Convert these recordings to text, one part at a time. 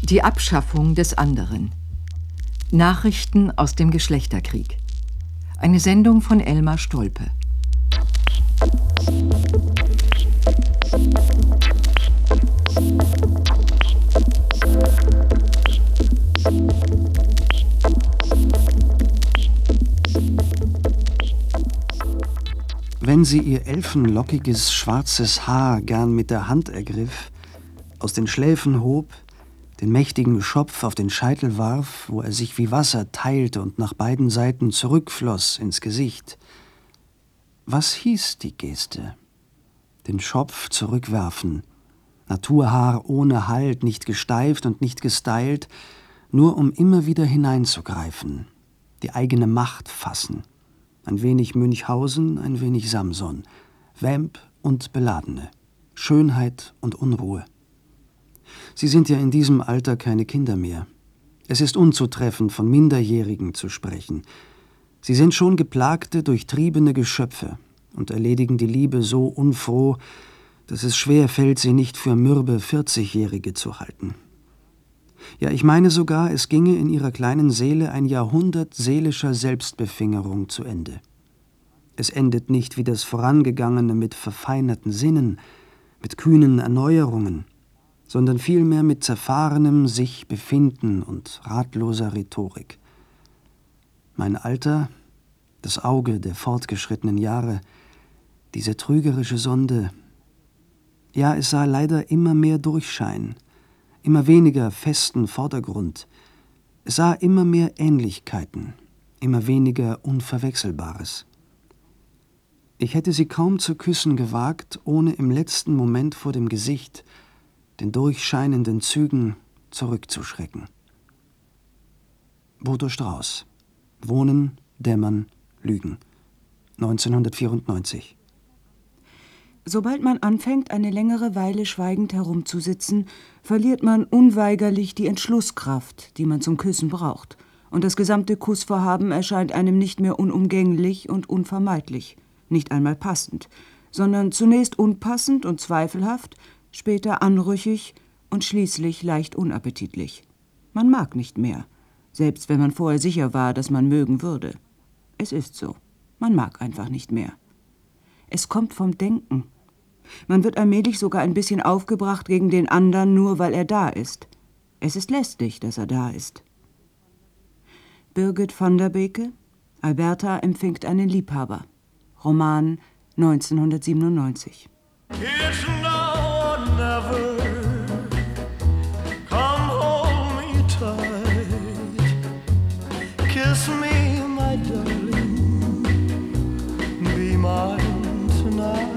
Die Abschaffung des anderen. Nachrichten aus dem Geschlechterkrieg. Eine Sendung von Elmar Stolpe. Wenn sie ihr elfenlockiges, schwarzes Haar gern mit der Hand ergriff, aus den Schläfen hob, den mächtigen Schopf auf den Scheitel warf, wo er sich wie Wasser teilte und nach beiden Seiten zurückfloss ins Gesicht. Was hieß die Geste? Den Schopf zurückwerfen, Naturhaar ohne Halt, nicht gesteift und nicht gestylt, nur um immer wieder hineinzugreifen, die eigene Macht fassen. Ein wenig Münchhausen, ein wenig Samson, Vamp und Beladene, Schönheit und Unruhe. Sie sind ja in diesem Alter keine Kinder mehr. Es ist unzutreffend, von Minderjährigen zu sprechen. Sie sind schon geplagte, durchtriebene Geschöpfe und erledigen die Liebe so unfroh, dass es schwer fällt, sie nicht für mürbe 40-Jährige zu halten. Ja, ich meine sogar, es ginge in ihrer kleinen Seele ein Jahrhundert seelischer Selbstbefingerung zu Ende. Es endet nicht wie das Vorangegangene mit verfeinerten Sinnen, mit kühnen Erneuerungen, sondern vielmehr mit zerfahrenem Sich-Befinden und ratloser Rhetorik. Mein Alter, das Auge der fortgeschrittenen Jahre, diese trügerische Sonde, ja, es sah leider immer mehr Durchschein, immer weniger festen Vordergrund. Es sah immer mehr Ähnlichkeiten, immer weniger Unverwechselbares. Ich hätte sie kaum zu küssen gewagt, ohne im letzten Moment vor dem Gesicht, den durchscheinenden Zügen zurückzuschrecken. Bodo Strauß. Wohnen, Dämmern, Lügen. 1994. Sobald man anfängt, eine längere Weile schweigend herumzusitzen, verliert man unweigerlich die Entschlusskraft, die man zum Küssen braucht. Und das gesamte Kussvorhaben erscheint einem nicht mehr unumgänglich und unvermeidlich, nicht einmal passend, sondern zunächst unpassend und zweifelhaft, später anrüchig und schließlich leicht unappetitlich. Man mag nicht mehr, selbst wenn man vorher sicher war, dass man mögen würde. Es ist so, man mag einfach nicht mehr. Es kommt vom Denken. Man wird allmählich sogar ein bisschen aufgebracht gegen den anderen, nur weil er da ist. Es ist lästig, dass er da ist. Birgit van der Beke, Alberta empfängt einen Liebhaber. Roman 1997. It's now or never. Come hold me tight. Kiss me, my darling. Be mine tonight.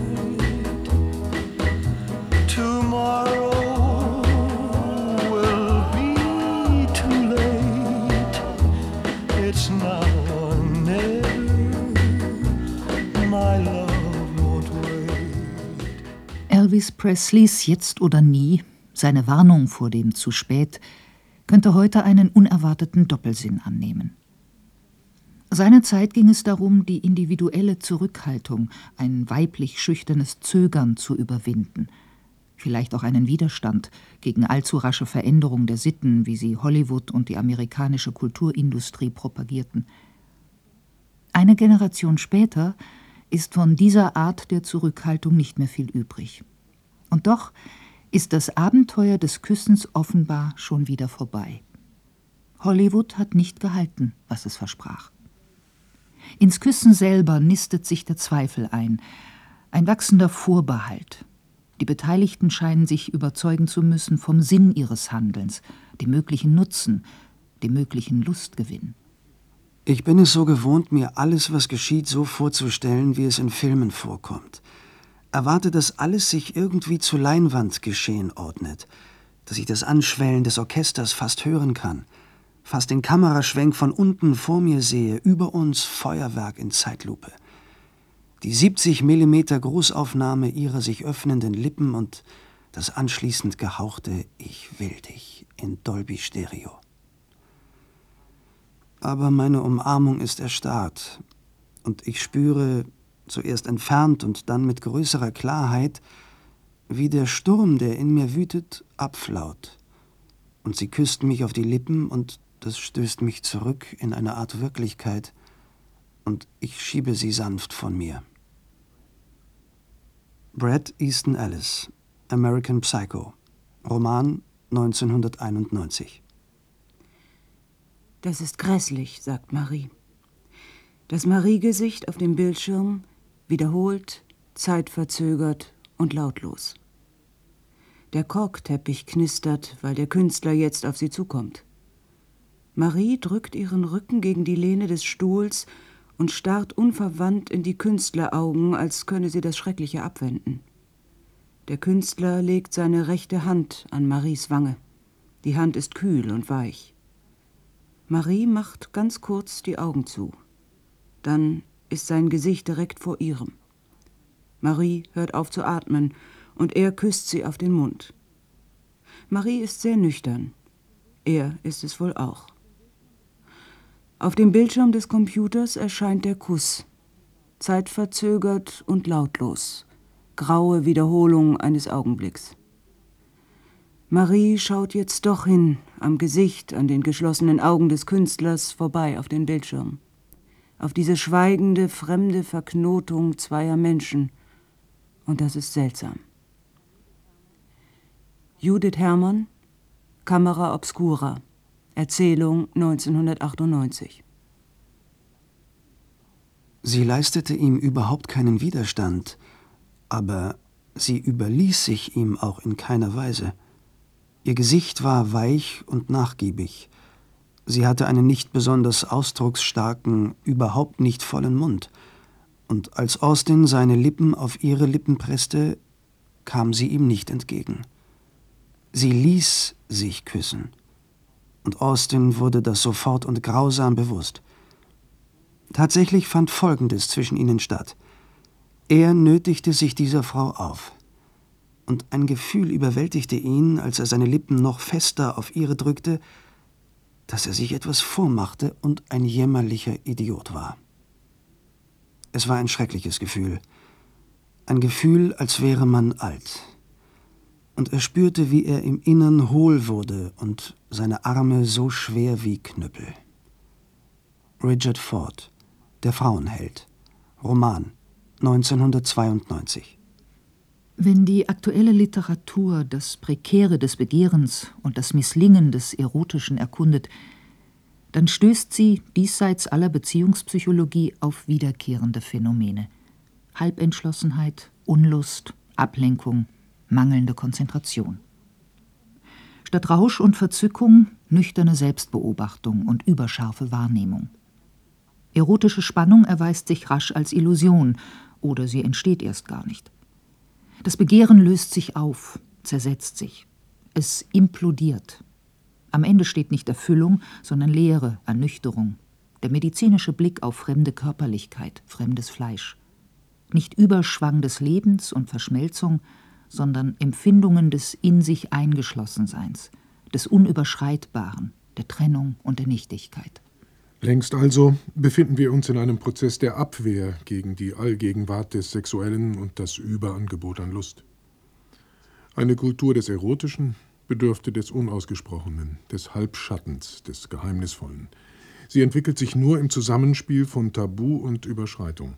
Tomorrow will be too late. It's now or never. My love won't wait. Elvis Presleys Jetzt oder nie, seine Warnung vor dem zu spät, könnte heute einen unerwarteten Doppelsinn annehmen. Seinerzeit ging es darum, die individuelle Zurückhaltung, ein weiblich schüchternes Zögern zu überwinden. Vielleicht auch einen Widerstand gegen allzu rasche Veränderung der Sitten, wie sie Hollywood und die amerikanische Kulturindustrie propagierten. Eine Generation später ist von dieser Art der Zurückhaltung nicht mehr viel übrig. Und doch ist das Abenteuer des Küssens offenbar schon wieder vorbei. Hollywood hat nicht gehalten, was es versprach. Ins Küssen selber nistet sich der Zweifel ein wachsender Vorbehalt. Die Beteiligten scheinen sich überzeugen zu müssen vom Sinn ihres Handelns, dem möglichen Nutzen, dem möglichen Lustgewinn. Ich bin es so gewohnt, mir alles, was geschieht, so vorzustellen, wie es in Filmen vorkommt. Erwarte, dass alles sich irgendwie zu Leinwandgeschehen ordnet, dass ich das Anschwellen des Orchesters fast hören kann, fast den Kameraschwenk von unten vor mir sehe, über uns Feuerwerk in Zeitlupe. Die 70 Millimeter Großaufnahme ihrer sich öffnenden Lippen und das anschließend gehauchte Ich will dich in Dolby Stereo. Aber meine Umarmung ist erstarrt und ich spüre, zuerst entfernt und dann mit größerer Klarheit, wie der Sturm, der in mir wütet, abflaut. und sie küsst mich auf die Lippen und das stößt mich zurück in eine Art Wirklichkeit und ich schiebe sie sanft von mir. Bret Easton Ellis, American Psycho, Roman 1991. Das ist grässlich, sagt Marie. Das Marie-Gesicht auf dem Bildschirm, wiederholt, zeitverzögert und lautlos. Der Korkteppich knistert, weil der Künstler jetzt auf sie zukommt. Marie drückt ihren Rücken gegen die Lehne des Stuhls und starrt unverwandt in die Künstleraugen, als könne sie das Schreckliche abwenden. Der Künstler legt seine rechte Hand an Maries Wange. Die Hand ist kühl und weich. Marie macht ganz kurz die Augen zu. Dann ist sein Gesicht direkt vor ihrem. Marie hört auf zu atmen und er küsst sie auf den Mund. Marie ist sehr nüchtern. Er ist es wohl auch. Auf dem Bildschirm des Computers erscheint der Kuss. Zeitverzögert und lautlos. Graue Wiederholung eines Augenblicks. Marie schaut jetzt doch hin, am Gesicht, an den geschlossenen Augen des Künstlers, vorbei auf den Bildschirm. Auf diese schweigende, fremde Verknotung zweier Menschen. Und das ist seltsam. Judith Herrmann, Camera Obscura, Erzählung 1998. Sie leistete ihm überhaupt keinen Widerstand, aber sie überließ sich ihm auch in keiner Weise. Ihr Gesicht war weich und nachgiebig. Sie hatte einen nicht besonders ausdrucksstarken, überhaupt nicht vollen Mund. Und als Austin seine Lippen auf ihre Lippen presste, kam sie ihm nicht entgegen. Sie ließ sich küssen. Und Austin wurde das sofort und grausam bewusst. Tatsächlich fand Folgendes zwischen ihnen statt. Er nötigte sich dieser Frau auf. Und ein Gefühl überwältigte ihn, als er seine Lippen noch fester auf ihre drückte, dass er sich etwas vormachte und ein jämmerlicher Idiot war. Es war ein schreckliches Gefühl. Ein Gefühl, als wäre man alt. Und er spürte, wie er im Innern hohl wurde und seine Arme so schwer wie Knüppel. Richard Ford, Der Frauenheld, Roman, 1992. Wenn die aktuelle Literatur das Prekäre des Begehrens und das Misslingen des Erotischen erkundet, dann stößt sie diesseits aller Beziehungspsychologie auf wiederkehrende Phänomene. Halbentschlossenheit, Unlust, Ablenkung, mangelnde Konzentration. Statt Rausch und Verzückung nüchterne Selbstbeobachtung und überscharfe Wahrnehmung. Erotische Spannung erweist sich rasch als Illusion oder sie entsteht erst gar nicht. Das Begehren löst sich auf, zersetzt sich. Es implodiert. Am Ende steht nicht Erfüllung, sondern Leere, Ernüchterung. Der medizinische Blick auf fremde Körperlichkeit, fremdes Fleisch. Nicht Überschwang des Lebens und Verschmelzung, sondern Empfindungen des in sich Eingeschlossenseins, des Unüberschreitbaren, der Trennung und der Nichtigkeit. Längst also befinden wir uns in einem Prozess der Abwehr gegen die Allgegenwart des Sexuellen und das Überangebot an Lust. Eine Kultur des Erotischen bedürfte des Unausgesprochenen, des Halbschattens, des Geheimnisvollen. Sie entwickelt sich nur im Zusammenspiel von Tabu und Überschreitung.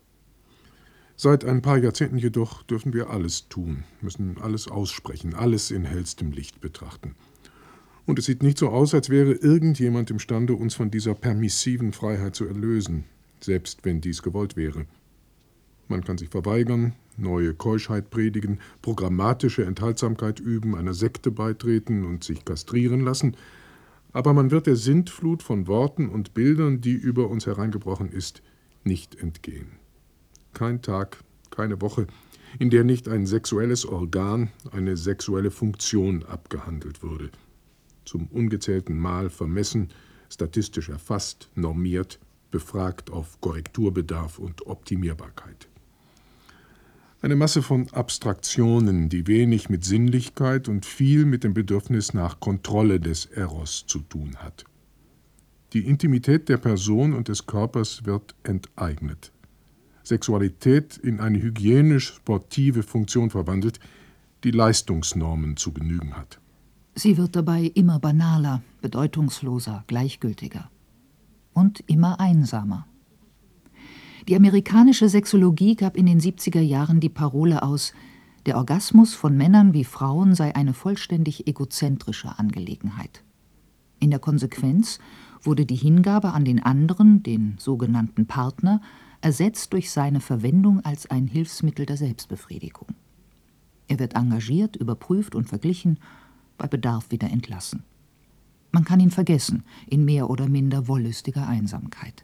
Seit ein paar Jahrzehnten jedoch dürfen wir alles tun, müssen alles aussprechen, alles in hellstem Licht betrachten. Und es sieht nicht so aus, als wäre irgendjemand imstande, uns von dieser permissiven Freiheit zu erlösen, selbst wenn dies gewollt wäre. Man kann sich verweigern, neue Keuschheit predigen, programmatische Enthaltsamkeit üben, einer Sekte beitreten und sich kastrieren lassen, aber man wird der Sintflut von Worten und Bildern, die über uns hereingebrochen ist, nicht entgehen. Kein Tag, keine Woche, in der nicht ein sexuelles Organ, eine sexuelle Funktion abgehandelt würde. Zum ungezählten Mal vermessen, statistisch erfasst, normiert, befragt auf Korrekturbedarf und Optimierbarkeit. Eine Masse von Abstraktionen, die wenig mit Sinnlichkeit und viel mit dem Bedürfnis nach Kontrolle des Eros zu tun hat. Die Intimität der Person und des Körpers wird enteignet. Sexualität in eine hygienisch-sportive Funktion verwandelt, die Leistungsnormen zu genügen hat. Sie wird dabei immer banaler, bedeutungsloser, gleichgültiger und immer einsamer. Die amerikanische Sexologie gab in den 70er Jahren die Parole aus, der Orgasmus von Männern wie Frauen sei eine vollständig egozentrische Angelegenheit. In der Konsequenz wurde die Hingabe an den anderen, den sogenannten Partner, ersetzt durch seine Verwendung als ein Hilfsmittel der Selbstbefriedigung. Er wird engagiert, überprüft und verglichen, bei Bedarf wieder entlassen. Man kann ihn vergessen, in mehr oder minder wollüstiger Einsamkeit.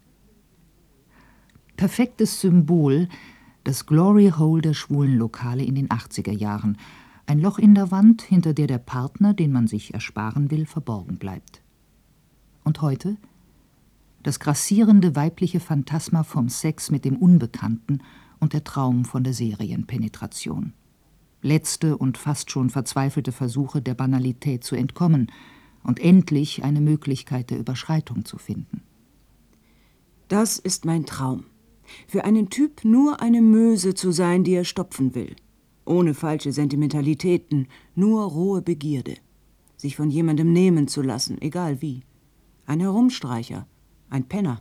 Perfektes Symbol, das Glory Hole der schwulen Lokale in den 80er Jahren. Ein Loch in der Wand, hinter der Partner, den man sich ersparen will, verborgen bleibt. Und heute? Das grassierende weibliche Phantasma vom Sex mit dem Unbekannten und der Traum von der Serienpenetration. Letzte und fast schon verzweifelte Versuche, der Banalität zu entkommen und endlich eine Möglichkeit der Überschreitung zu finden. Das ist mein Traum. Für einen Typ nur eine Möse zu sein, die er stopfen will. Ohne falsche Sentimentalitäten, nur rohe Begierde. Sich von jemandem nehmen zu lassen, egal wie. Ein Herumstreicher, ein Penner.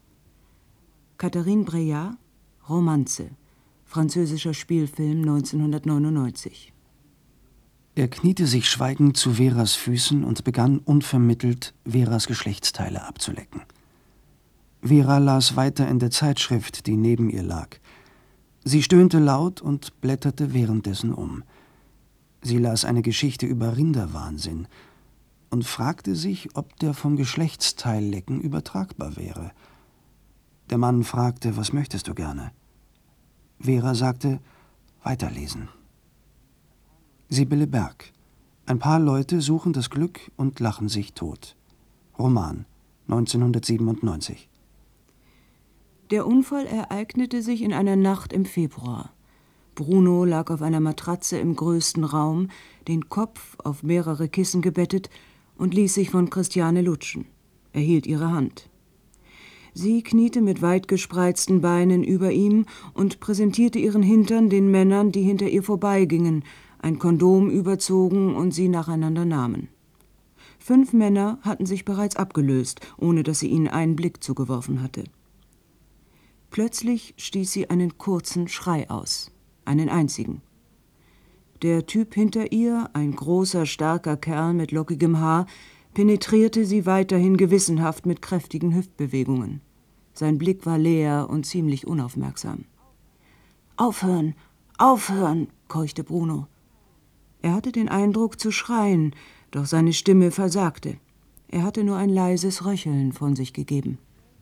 Catherine Breillat, Romanze. Französischer Spielfilm 1999. Er kniete sich schweigend zu Veras Füßen und begann unvermittelt, Veras Geschlechtsteile abzulecken. Vera las weiter in der Zeitschrift, die neben ihr lag. Sie stöhnte laut und blätterte währenddessen um. Sie las eine Geschichte über Rinderwahnsinn und fragte sich, ob der vom Geschlechtsteillecken übertragbar wäre. Der Mann fragte, was möchtest du gerne? Vera sagte, weiterlesen. Sibylle Berg. Ein paar Leute suchen das Glück und lachen sich tot. Roman, 1997. Der Unfall ereignete sich in einer Nacht im Februar. Bruno lag auf einer Matratze im größten Raum, den Kopf auf mehrere Kissen gebettet und ließ sich von Christiane lutschen. Er hielt ihre Hand. Sie kniete mit weit gespreizten Beinen über ihm und präsentierte ihren Hintern den Männern, die hinter ihr vorbeigingen, ein Kondom überzogen und sie nacheinander nahmen. 5 Männer hatten sich bereits abgelöst, ohne dass sie ihnen einen Blick zugeworfen hatte. Plötzlich stieß sie einen kurzen Schrei aus, einen einzigen. Der Typ hinter ihr, ein großer, starker Kerl mit lockigem Haar, penetrierte sie weiterhin gewissenhaft mit kräftigen Hüftbewegungen. Sein Blick war leer und ziemlich unaufmerksam. »Aufhören, aufhören«, keuchte Bruno. Er hatte den Eindruck zu schreien, doch seine Stimme versagte. Er hatte nur ein leises Röcheln von sich gegeben.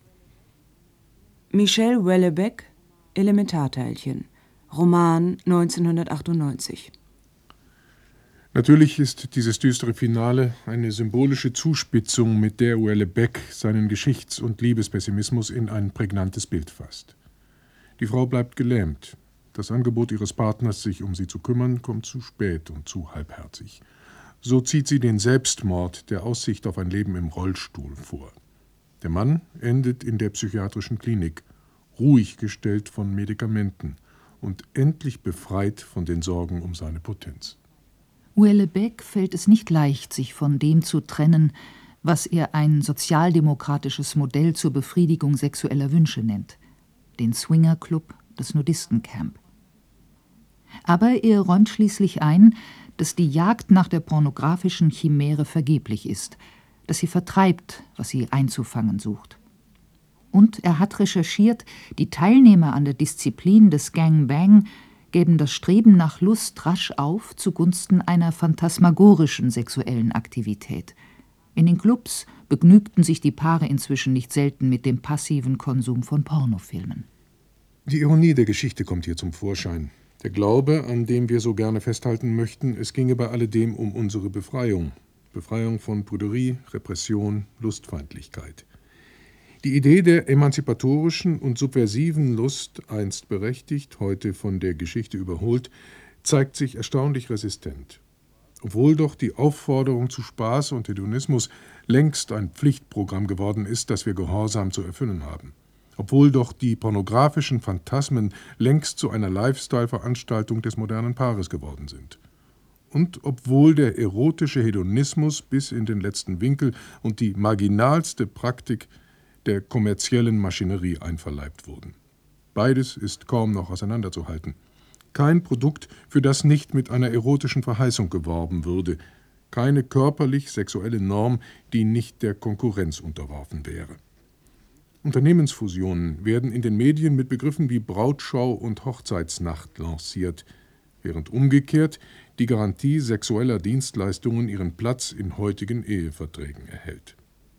Michel Houellebecq, Elementarteilchen, Roman 1998. Natürlich ist dieses düstere Finale eine symbolische Zuspitzung, mit der Houellebecq seinen Geschichts- und Liebespessimismus in ein prägnantes Bild fasst. Die Frau bleibt gelähmt. Das Angebot ihres Partners, sich um sie zu kümmern, kommt zu spät und zu halbherzig. So zieht sie den Selbstmord der Aussicht auf ein Leben im Rollstuhl vor. Der Mann endet in der psychiatrischen Klinik, ruhig gestellt von Medikamenten und endlich befreit von den Sorgen um seine Potenz. Houellebecq fällt es nicht leicht, sich von dem zu trennen, was er ein sozialdemokratisches Modell zur Befriedigung sexueller Wünsche nennt, den Swingerclub, das Nudistencamp. Aber er räumt schließlich ein, dass die Jagd nach der pornografischen Chimäre vergeblich ist, dass sie vertreibt, was sie einzufangen sucht. Und er hat recherchiert, die Teilnehmer an der Disziplin des Gangbang gäben das Streben nach Lust rasch auf zugunsten einer phantasmagorischen sexuellen Aktivität. In den Clubs begnügten sich die Paare inzwischen nicht selten mit dem passiven Konsum von Pornofilmen. Die Ironie der Geschichte kommt hier zum Vorschein. Der Glaube, an dem wir so gerne festhalten möchten, es ginge bei alledem um unsere Befreiung. Befreiung von Prüderie, Repression, Lustfeindlichkeit. Die Idee der emanzipatorischen und subversiven Lust, einst berechtigt, heute von der Geschichte überholt, zeigt sich erstaunlich resistent. Obwohl doch die Aufforderung zu Spaß und Hedonismus längst ein Pflichtprogramm geworden ist, das wir gehorsam zu erfüllen haben. Obwohl doch die pornografischen Phantasmen längst zu einer Lifestyle-Veranstaltung des modernen Paares geworden sind. und obwohl der erotische Hedonismus bis in den letzten Winkel und die marginalste Praktik der kommerziellen Maschinerie einverleibt wurden. Beides ist kaum noch auseinanderzuhalten. Kein Produkt, für das nicht mit einer erotischen Verheißung geworben würde, keine körperlich-sexuelle Norm, die nicht der Konkurrenz unterworfen wäre. Unternehmensfusionen werden in den Medien mit Begriffen wie Brautschau und Hochzeitsnacht lanciert, während umgekehrt die Garantie sexueller Dienstleistungen ihren Platz in heutigen Eheverträgen erhält.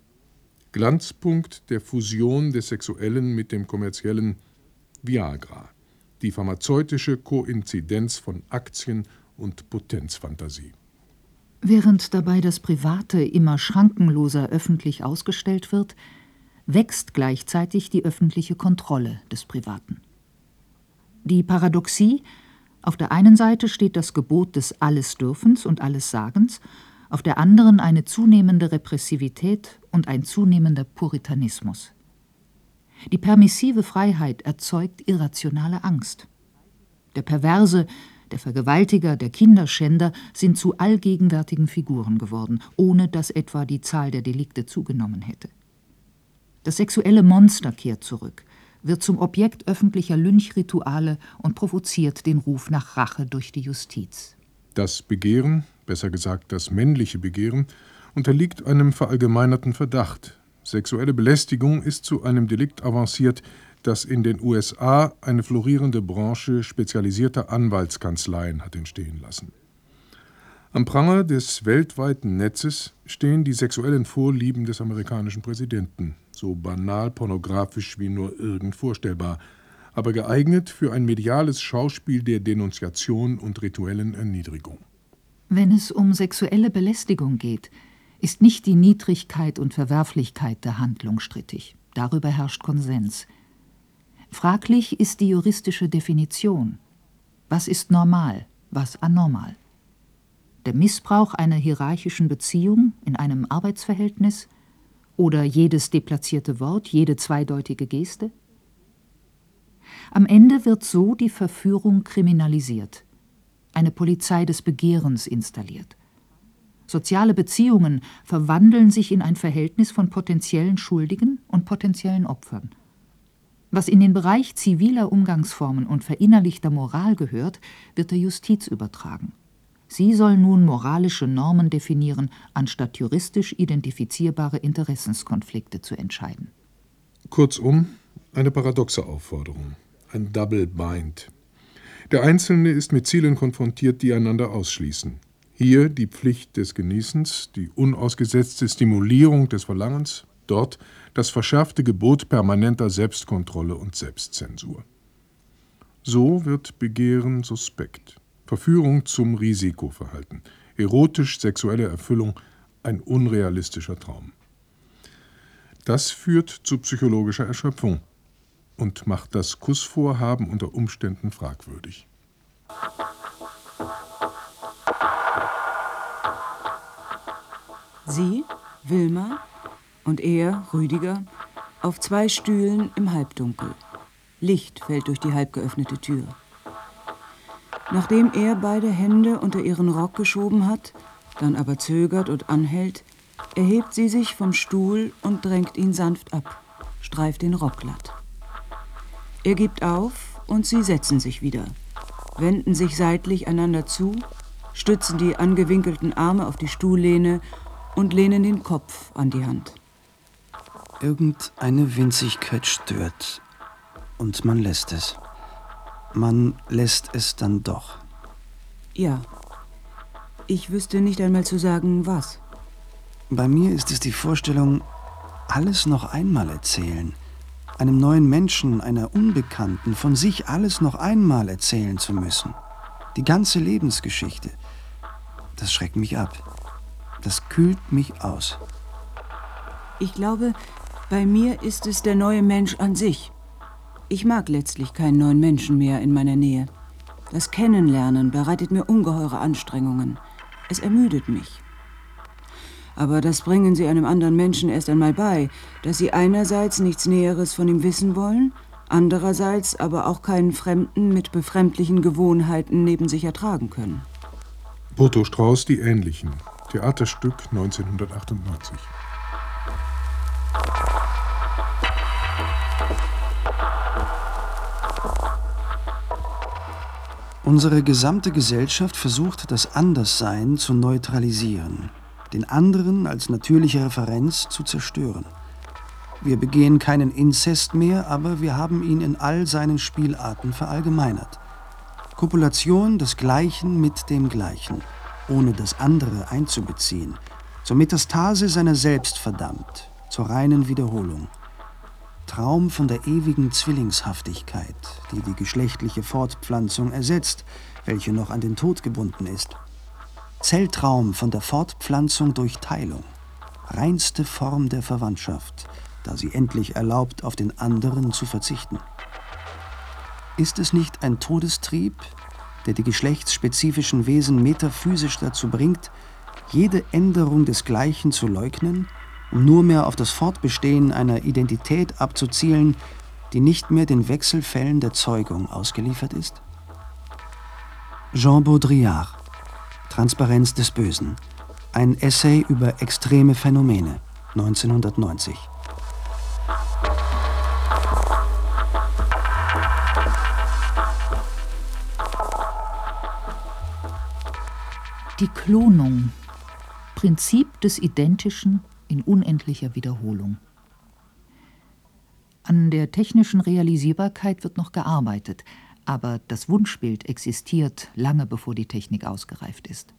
Glanzpunkt der Fusion des Sexuellen mit dem Kommerziellen: Viagra, die pharmazeutische Koinzidenz von Aktien und Potenzfantasie. Während dabei das Private immer schrankenloser öffentlich ausgestellt wird, wächst gleichzeitig die öffentliche Kontrolle des Privaten. Die Paradoxie: Auf der einen Seite steht das Gebot des Allesdürfens und Allessagens, auf der anderen eine zunehmende Repressivität und ein zunehmender Puritanismus. Die permissive Freiheit erzeugt irrationale Angst. Der Perverse, der Vergewaltiger, der Kinderschänder sind zu allgegenwärtigen Figuren geworden, ohne dass etwa die Zahl der Delikte zugenommen hätte. Das sexuelle Monster kehrt zurück, wird zum Objekt öffentlicher Lynchrituale und provoziert den Ruf nach Rache durch die Justiz. Das Begehren, besser gesagt das männliche Begehren, unterliegt einem verallgemeinerten Verdacht. Sexuelle Belästigung ist zu einem Delikt avanciert, das in den USA eine florierende Branche spezialisierter Anwaltskanzleien hat entstehen lassen. Am Pranger des weltweiten Netzes stehen die sexuellen Vorlieben des amerikanischen Präsidenten, so banal pornografisch wie nur irgend vorstellbar, aber geeignet für ein mediales Schauspiel der Denunziation und rituellen Erniedrigung. Wenn es um sexuelle Belästigung geht, ist nicht die Niedrigkeit und Verwerflichkeit der Handlung strittig. Darüber herrscht Konsens. Fraglich ist die juristische Definition. Was ist normal, was anormal? Der Missbrauch einer hierarchischen Beziehung in einem Arbeitsverhältnis oder jedes deplatzierte Wort, jede zweideutige Geste? Am Ende wird so die Verführung kriminalisiert, eine Polizei des Begehrens installiert. Soziale Beziehungen verwandeln sich in ein Verhältnis von potenziellen Schuldigen und potenziellen Opfern. Was in den Bereich ziviler Umgangsformen und verinnerlichter Moral gehört, wird der Justiz übertragen. Sie soll nun moralische Normen definieren, anstatt juristisch identifizierbare Interessenskonflikte zu entscheiden. Kurzum, eine paradoxe Aufforderung, ein Double Bind. Der Einzelne ist mit Zielen konfrontiert, die einander ausschließen. Hier die Pflicht des Genießens, die unausgesetzte Stimulierung des Verlangens, dort das verschärfte Gebot permanenter Selbstkontrolle und Selbstzensur. So wird Begehren suspekt, Verführung zum Risikoverhalten, erotisch-sexuelle Erfüllung ein unrealistischer Traum. Das führt zu psychologischer Erschöpfung und macht das Kussvorhaben unter Umständen fragwürdig. Sie, Wilma, und er, Rüdiger, auf 2 Stühlen im Halbdunkel. Licht fällt durch die halb geöffnete Tür. Nachdem er beide Hände unter ihren Rock geschoben hat, dann aber zögert und anhält, erhebt sie sich vom Stuhl und drängt ihn sanft ab, streift den Rock glatt. Er gibt auf und sie setzen sich wieder, wenden sich seitlich einander zu, stützen die angewinkelten Arme auf die Stuhllehne und lehnen den Kopf an die Hand. Irgendeine Winzigkeit stört und man lässt es. Man lässt es dann doch. Ja, ich wüsste nicht einmal zu sagen, was. Bei mir ist es die Vorstellung, alles noch einmal erzählen. Einem neuen Menschen, einer Unbekannten, von sich alles noch einmal erzählen zu müssen. Die ganze Lebensgeschichte. Das schreckt mich ab. Das kühlt mich aus. Ich glaube, bei mir ist es der neue Mensch an sich. Ich mag letztlich keinen neuen Menschen mehr in meiner Nähe. Das Kennenlernen bereitet mir ungeheure Anstrengungen. Es ermüdet mich. Aber das bringen Sie einem anderen Menschen erst einmal bei, dass Sie einerseits nichts Näheres von ihm wissen wollen, andererseits aber auch keinen Fremden mit befremdlichen Gewohnheiten neben sich ertragen können. Boto Strauß, Die Ähnlichen. Theaterstück 1998. Unsere gesamte Gesellschaft versucht, das Anderssein zu neutralisieren, den anderen als natürliche Referenz zu zerstören. Wir begehen keinen Inzest mehr, aber wir haben ihn in all seinen Spielarten verallgemeinert. Kopulation des Gleichen mit dem Gleichen, ohne das andere einzubeziehen, zur Metastase seiner selbst verdammt, zur reinen Wiederholung. Traum von der ewigen Zwillingshaftigkeit, die die geschlechtliche Fortpflanzung ersetzt, welche noch an den Tod gebunden ist. Zelltraum von der Fortpflanzung durch Teilung, reinste Form der Verwandtschaft, da sie endlich erlaubt, auf den anderen zu verzichten. Ist es nicht ein Todestrieb, der die geschlechtsspezifischen Wesen metaphysisch dazu bringt, jede Änderung des Gleichen zu leugnen, um nur mehr auf das Fortbestehen einer Identität abzuzielen, die nicht mehr den Wechselfällen der Zeugung ausgeliefert ist? Jean Baudrillard, Transparenz des Bösen, ein Essay über extreme Phänomene, 1990. Die Klonung, Prinzip des Identischen in unendlicher Wiederholung. An der technischen Realisierbarkeit wird noch gearbeitet, aber das Wunschbild existiert lange bevor die Technik ausgereift ist.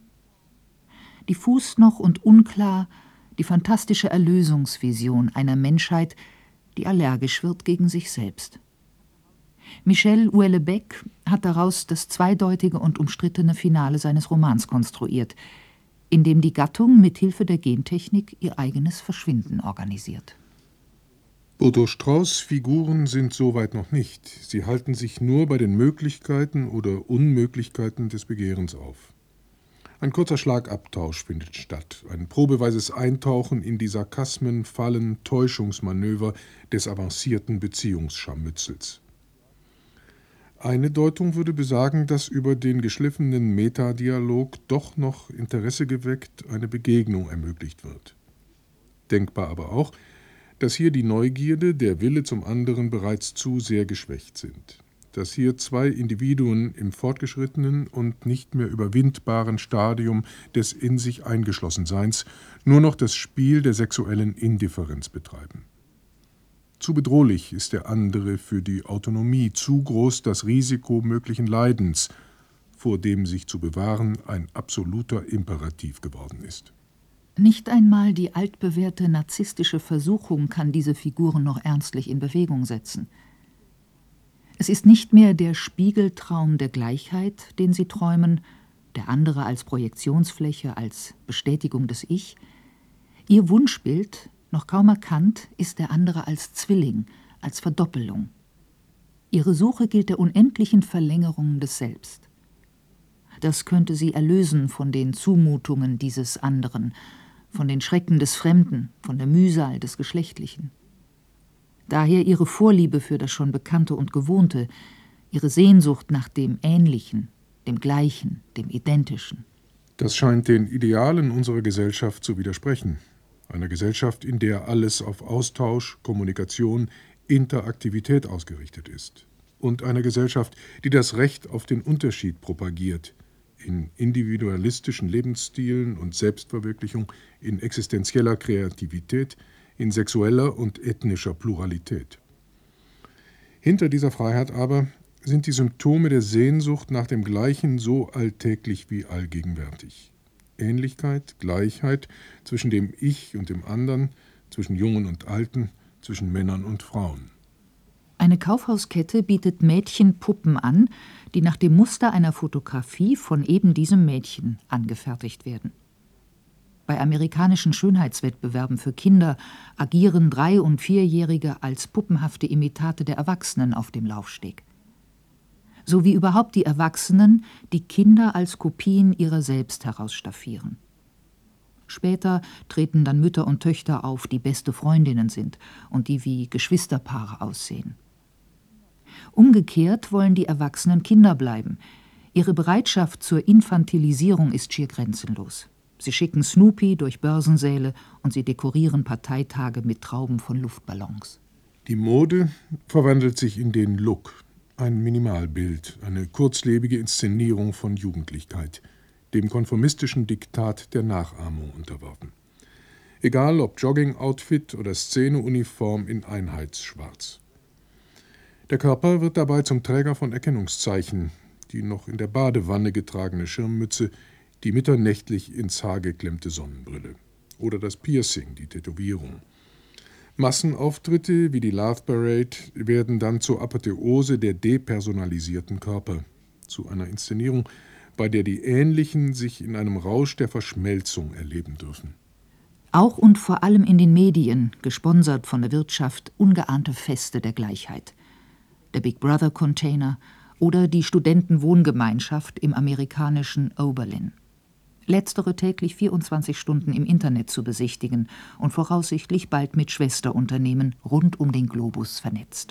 Diffus noch und unklar die fantastische Erlösungsvision einer Menschheit, die allergisch wird gegen sich selbst. Michel Houellebecq hat daraus das zweideutige und umstrittene Finale seines Romans konstruiert, in dem die Gattung mit Hilfe der Gentechnik ihr eigenes Verschwinden organisiert. Boto Strauß' Figuren sind soweit noch nicht. Sie halten sich nur bei den Möglichkeiten oder Unmöglichkeiten des Begehrens auf. Ein kurzer Schlagabtausch findet statt, ein probeweises Eintauchen in die Sarkasmen, Fallen, Täuschungsmanöver des avancierten Beziehungsscharmützels. Eine Deutung würde besagen, dass über den geschliffenen Metadialog doch noch Interesse geweckt, eine Begegnung ermöglicht wird. Denkbar aber auch, dass hier die Neugierde, der Wille zum anderen bereits zu sehr geschwächt sind. Dass hier zwei Individuen im fortgeschrittenen und nicht mehr überwindbaren Stadium des in sich Eingeschlossenseins nur noch das Spiel der sexuellen Indifferenz betreiben. Zu bedrohlich ist der andere für die Autonomie, zu groß das Risiko möglichen Leidens, vor dem sich zu bewahren ein absoluter Imperativ geworden ist. Nicht einmal die altbewährte narzisstische Versuchung kann diese Figuren noch ernstlich in Bewegung setzen. Es ist nicht mehr der Spiegeltraum der Gleichheit, den sie träumen, der andere als Projektionsfläche, als Bestätigung des Ich. Ihr Wunschbild, noch kaum erkannt, ist der andere als Zwilling, als Verdoppelung. Ihre Suche gilt der unendlichen Verlängerung des Selbst. Das könnte sie erlösen von den Zumutungen dieses anderen, von den Schrecken des Fremden, von der Mühsal des Geschlechtlichen. Daher ihre Vorliebe für das schon Bekannte und Gewohnte, ihre Sehnsucht nach dem Ähnlichen, dem Gleichen, dem Identischen. Das scheint den Idealen unserer Gesellschaft zu widersprechen. Einer Gesellschaft, in der alles auf Austausch, Kommunikation, Interaktivität ausgerichtet ist. Und einer Gesellschaft, die das Recht auf den Unterschied propagiert, in individualistischen Lebensstilen und Selbstverwirklichung, in existenzieller Kreativität, in sexueller und ethnischer Pluralität. Hinter dieser Freiheit aber sind die Symptome der Sehnsucht nach dem Gleichen so alltäglich wie allgegenwärtig. Ähnlichkeit, Gleichheit zwischen dem Ich und dem anderen, zwischen Jungen und Alten, zwischen Männern und Frauen. Eine Kaufhauskette bietet Mädchenpuppen an, die nach dem Muster einer Fotografie von eben diesem Mädchen angefertigt werden. Bei amerikanischen Schönheitswettbewerben für Kinder agieren 3- und 4-Jährige als puppenhafte Imitate der Erwachsenen auf dem Laufsteg. So wie überhaupt die Erwachsenen die Kinder als Kopien ihrer selbst herausstaffieren. Später treten dann Mütter und Töchter auf, die beste Freundinnen sind und die wie Geschwisterpaare aussehen. Umgekehrt wollen die Erwachsenen Kinder bleiben, Ihre Bereitschaft zur Infantilisierung ist schier grenzenlos. Sie schicken Snoopy durch Börsensäle und sie dekorieren Parteitage mit Trauben von Luftballons. Die Mode verwandelt sich in den Look, ein Minimalbild, eine kurzlebige Inszenierung von Jugendlichkeit, dem konformistischen Diktat der Nachahmung unterworfen. Egal ob Jogging-Outfit oder Szeneuniform in Einheitsschwarz. Der Körper wird dabei zum Träger von Erkennungszeichen, die noch in der Badewanne getragene Schirmmütze, die mitternächtlich ins Haar geklemmte Sonnenbrille oder das Piercing, die Tätowierung. Massenauftritte wie die Love Parade werden dann zur Apotheose der depersonalisierten Körper, zu einer Inszenierung, bei der die Ähnlichen sich in einem Rausch der Verschmelzung erleben dürfen. Auch und vor allem in den Medien, gesponsert von der Wirtschaft, ungeahnte Feste der Gleichheit. Der Big Brother Container oder die Studentenwohngemeinschaft im amerikanischen Oberlin. Letztere täglich 24 Stunden im Internet zu besichtigen und voraussichtlich bald mit Schwesterunternehmen rund um den Globus vernetzt.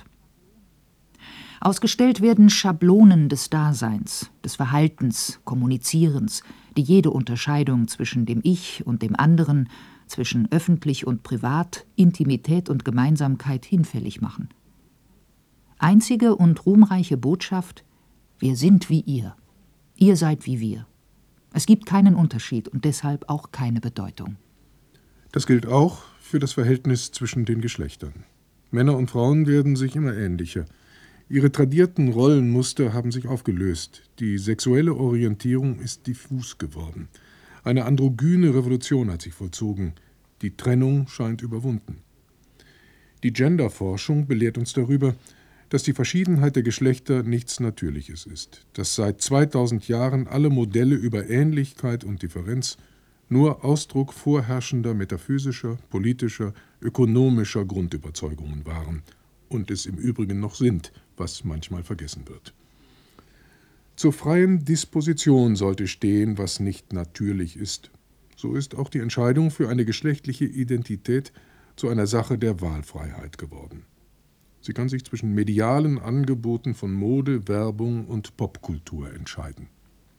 Ausgestellt werden Schablonen des Daseins, des Verhaltens, Kommunizierens, die jede Unterscheidung zwischen dem Ich und dem anderen, zwischen öffentlich und privat, Intimität und Gemeinsamkeit hinfällig machen. Einzige und ruhmreiche Botschaft: Wir sind wie ihr. Ihr seid wie wir. Es gibt keinen Unterschied und deshalb auch keine Bedeutung. Das gilt auch für das Verhältnis zwischen den Geschlechtern. Männer und Frauen werden sich immer ähnlicher. Ihre tradierten Rollenmuster haben sich aufgelöst. Die sexuelle Orientierung ist diffus geworden. Eine androgyne Revolution hat sich vollzogen. Die Trennung scheint überwunden. Die Genderforschung belehrt uns darüber, dass die Verschiedenheit der Geschlechter nichts Natürliches ist, dass seit 2000 Jahren alle Modelle über Ähnlichkeit und Differenz nur Ausdruck vorherrschender metaphysischer, politischer, ökonomischer Grundüberzeugungen waren und es im Übrigen noch sind, was manchmal vergessen wird. Zur freien Disposition sollte stehen, was nicht natürlich ist. So ist auch die Entscheidung für eine geschlechtliche Identität zu einer Sache der Wahlfreiheit geworden. Sie kann sich zwischen medialen Angeboten von Mode, Werbung und Popkultur entscheiden.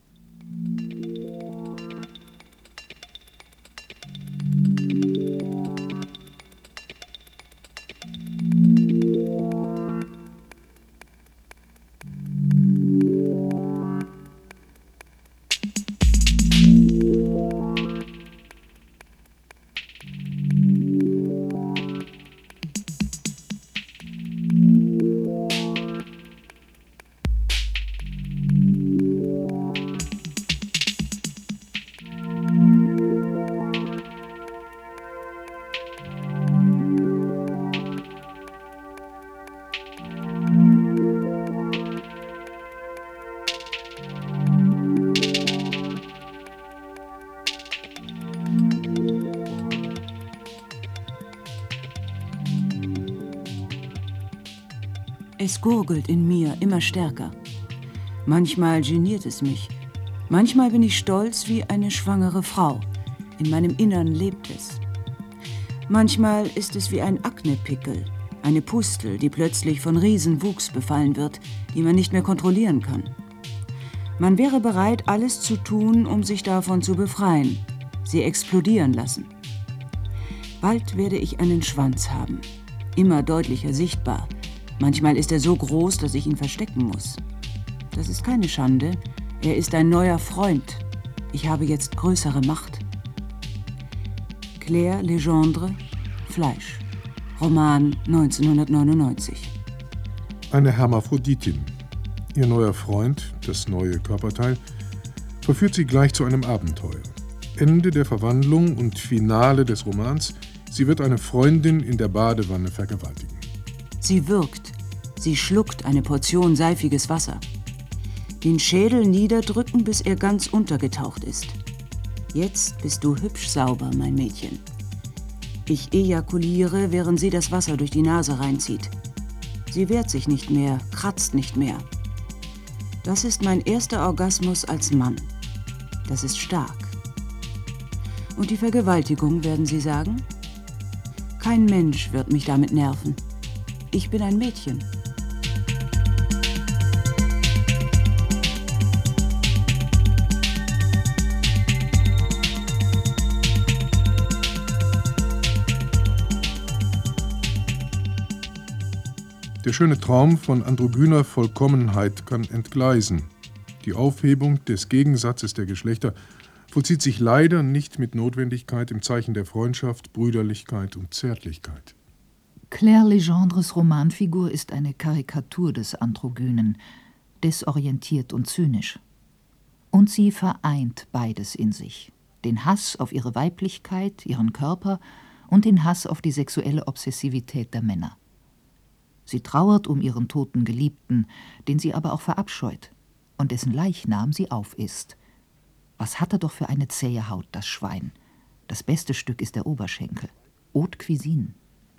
Es gurgelt in mir immer stärker. Manchmal geniert es mich. Manchmal bin ich stolz wie eine schwangere Frau. In meinem Innern lebt es. Manchmal ist es wie ein Aknepickel, eine Pustel, die plötzlich von Riesenwuchs befallen wird, die man nicht mehr kontrollieren kann. Man wäre bereit, alles zu tun, um sich davon zu befreien, sie explodieren lassen. Bald werde ich einen Schwanz haben, immer deutlicher sichtbar. Manchmal ist er so groß, dass ich ihn verstecken muss. Das ist keine Schande, er ist ein neuer Freund. Ich habe jetzt größere Macht. Claire Legendre, Fleisch. Roman 1999. Eine Hermaphroditin. Ihr neuer Freund, das neue Körperteil, verführt sie gleich zu einem Abenteuer. Ende der Verwandlung und Finale des Romans: sie wird eine Freundin in der Badewanne vergewaltigen. Sie wirkt. Sie schluckt eine Portion seifiges Wasser. Den Schädel niederdrücken, bis er ganz untergetaucht ist. Jetzt bist du hübsch sauber, mein Mädchen. Ich ejakuliere, während sie das Wasser durch die Nase reinzieht. Sie wehrt sich nicht mehr, kratzt nicht mehr. Das ist mein erster Orgasmus als Mann. Das ist stark. Und die Vergewaltigung, werden Sie sagen? Kein Mensch wird mich damit nerven. Ich bin ein Mädchen. Der schöne Traum von androgyner Vollkommenheit kann entgleisen. Die Aufhebung des Gegensatzes der Geschlechter vollzieht sich leider nicht mit Notwendigkeit im Zeichen der Freundschaft, Brüderlichkeit und Zärtlichkeit. Claire Legendres Romanfigur ist eine Karikatur des Androgynen, desorientiert und zynisch. Und sie vereint beides in sich: den Hass auf ihre Weiblichkeit, ihren Körper und den Hass auf die sexuelle Obsessivität der Männer. Sie trauert um ihren toten Geliebten, den sie aber auch verabscheut und dessen Leichnam sie aufisst. Was hat er doch für eine zähe Haut, das Schwein. Das beste Stück ist der Oberschenkel. Haute Cuisine.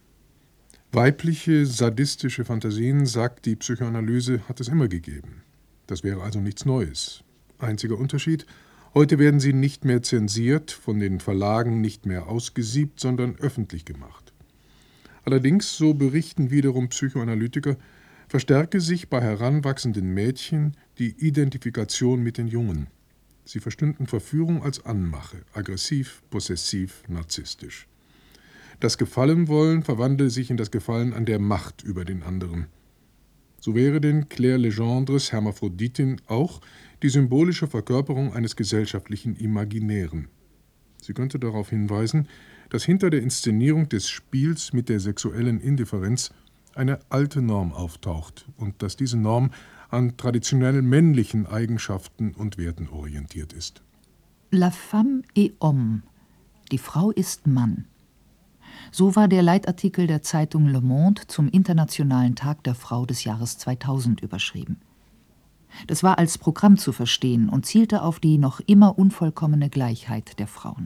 Weibliche, sadistische Fantasien, sagt die Psychoanalyse, hat es immer gegeben. Das wäre also nichts Neues. Einziger Unterschied: heute werden sie nicht mehr zensiert, von den Verlagen nicht mehr ausgesiebt, sondern öffentlich gemacht. Allerdings, so berichten wiederum Psychoanalytiker, verstärke sich bei heranwachsenden Mädchen die Identifikation mit den Jungen. Sie verstünden Verführung als Anmache, aggressiv, possessiv, narzisstisch. Das Gefallenwollen verwandle sich in das Gefallen an der Macht über den anderen. So wäre denn Claire Legendres Hermaphroditin auch die symbolische Verkörperung eines gesellschaftlichen Imaginären. Sie könnte darauf hinweisen, dass hinter der Inszenierung des Spiels mit der sexuellen Indifferenz eine alte Norm auftaucht und dass diese Norm an traditionell männlichen Eigenschaften und Werten orientiert ist. La femme est homme. Die Frau ist Mann. So war der Leitartikel der Zeitung Le Monde zum Internationalen Tag der Frau des Jahres 2000 überschrieben. Das war als Programm zu verstehen und zielte auf die noch immer unvollkommene Gleichheit der Frauen.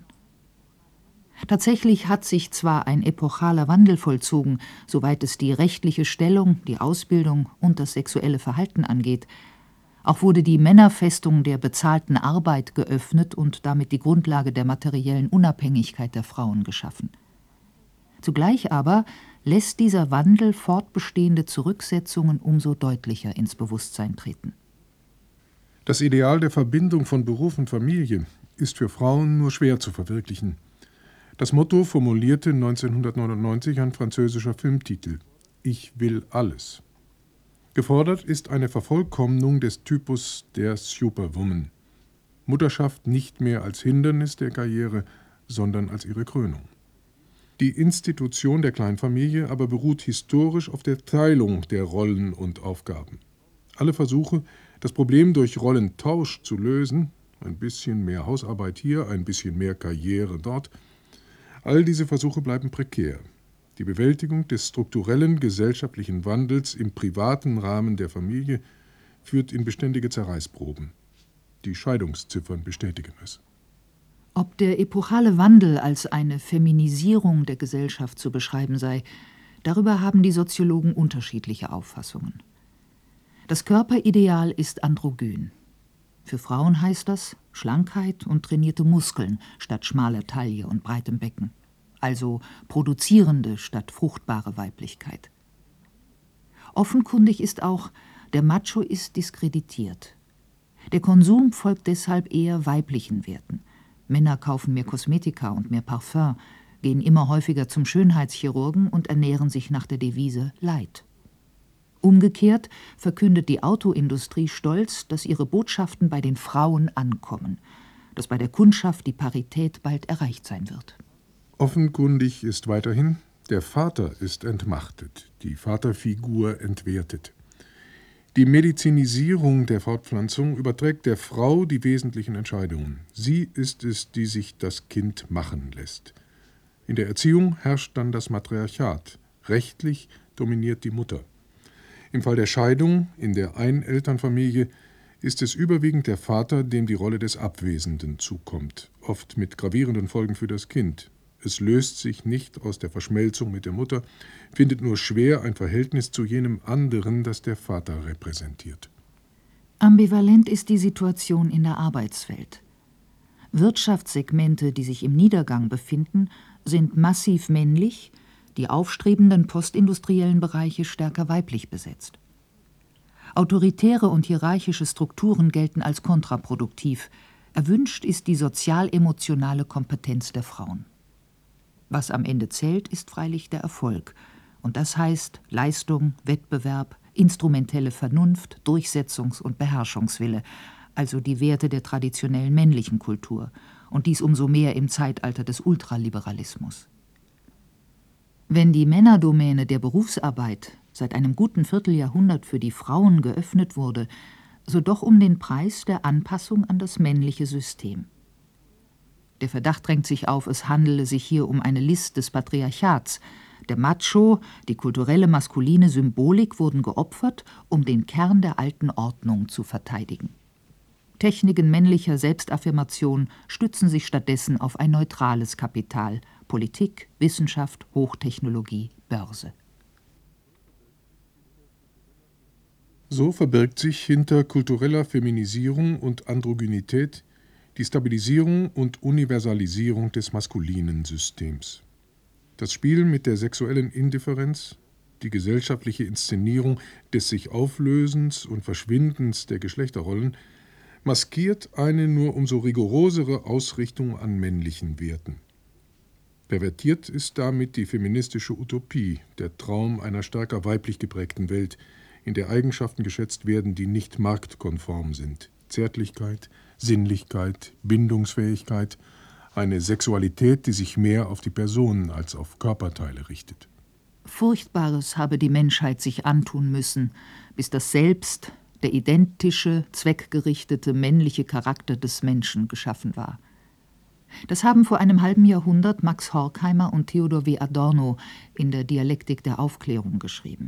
Tatsächlich hat sich zwar ein epochaler Wandel vollzogen, soweit es die rechtliche Stellung, die Ausbildung und das sexuelle Verhalten angeht. Auch wurde die Männerfestung der bezahlten Arbeit geöffnet und damit die Grundlage der materiellen Unabhängigkeit der Frauen geschaffen. Zugleich aber lässt dieser Wandel fortbestehende Zurücksetzungen umso deutlicher ins Bewusstsein treten. Das Ideal der Verbindung von Beruf und Familie ist für Frauen nur schwer zu verwirklichen. Das Motto formulierte 1999 ein französischer Filmtitel: Ich will alles. Gefordert ist eine Vervollkommnung des Typus der Superwoman. Mutterschaft nicht mehr als Hindernis der Karriere, sondern als ihre Krönung. Die Institution der Kleinfamilie aber beruht historisch auf der Teilung der Rollen und Aufgaben. Alle Versuche, das Problem durch Rollentausch zu lösen, ein bisschen mehr Hausarbeit hier, ein bisschen mehr Karriere dort, all diese Versuche bleiben prekär. Die Bewältigung des strukturellen gesellschaftlichen Wandels im privaten Rahmen der Familie führt in beständige Zerreißproben. Die Scheidungsziffern bestätigen es. Ob der epochale Wandel als eine Feminisierung der Gesellschaft zu beschreiben sei, darüber haben die Soziologen unterschiedliche Auffassungen. Das Körperideal ist androgyn. Für Frauen heißt das Schlankheit und trainierte Muskeln statt schmaler Taille und breitem Becken, also produzierende statt fruchtbare Weiblichkeit. Offenkundig ist auch, der Macho ist diskreditiert. Der Konsum folgt deshalb eher weiblichen Werten. Männer kaufen mehr Kosmetika und mehr Parfum, gehen immer häufiger zum Schönheitschirurgen und ernähren sich nach der Devise Leid. Umgekehrt verkündet die Autoindustrie stolz, dass ihre Botschaften bei den Frauen ankommen, dass bei der Kundschaft die Parität bald erreicht sein wird. Offenkundig ist weiterhin, der Vater ist entmachtet, die Vaterfigur entwertet. Die Medizinisierung der Fortpflanzung überträgt der Frau die wesentlichen Entscheidungen. Sie ist es, die sich das Kind machen lässt. In der Erziehung herrscht dann das Matriarchat. Rechtlich dominiert die Mutter. Im Fall der Scheidung in der Einelternfamilie ist es überwiegend der Vater, dem die Rolle des Abwesenden zukommt, oft mit gravierenden Folgen für das Kind. Es löst sich nicht aus der Verschmelzung mit der Mutter, findet nur schwer ein Verhältnis zu jenem anderen, das der Vater repräsentiert. Ambivalent ist die Situation in der Arbeitswelt. Wirtschaftssegmente, die sich im Niedergang befinden, sind massiv männlich, die aufstrebenden postindustriellen Bereiche stärker weiblich besetzt. Autoritäre und hierarchische Strukturen gelten als kontraproduktiv. Erwünscht ist die sozial-emotionale Kompetenz der Frauen. Was am Ende zählt, ist freilich der Erfolg. Und das heißt Leistung, Wettbewerb, instrumentelle Vernunft, Durchsetzungs- und Beherrschungswille, also die Werte der traditionellen männlichen Kultur, und dies umso mehr im Zeitalter des Ultraliberalismus. Wenn die Männerdomäne der Berufsarbeit seit einem guten Vierteljahrhundert für die Frauen geöffnet wurde, so doch um den Preis der Anpassung an das männliche System. Der Verdacht drängt sich auf, es handele sich hier um eine List des Patriarchats. Der Macho, die kulturelle maskuline Symbolik wurden geopfert, um den Kern der alten Ordnung zu verteidigen. Techniken männlicher Selbstaffirmation stützen sich stattdessen auf ein neutrales Kapital: Politik, Wissenschaft, Hochtechnologie, Börse. So verbirgt sich hinter kultureller Feminisierung und Androgynität die Stabilisierung und Universalisierung des maskulinen Systems. Das Spiel mit der sexuellen Indifferenz, die gesellschaftliche Inszenierung des sich Auflösens und Verschwindens der Geschlechterrollen maskiert eine nur umso rigorosere Ausrichtung an männlichen Werten. Pervertiert ist damit die feministische Utopie, der Traum einer stärker weiblich geprägten Welt, in der Eigenschaften geschätzt werden, die nicht marktkonform sind: Zärtlichkeit, Sinnlichkeit, Bindungsfähigkeit, eine Sexualität, die sich mehr auf die Person als auf Körperteile richtet. Furchtbares habe die Menschheit sich antun müssen, bis das Selbst, der identische, zweckgerichtete männliche Charakter des Menschen geschaffen war. Das haben vor einem halben Jahrhundert Max Horkheimer und Theodor W. Adorno in der Dialektik der Aufklärung geschrieben.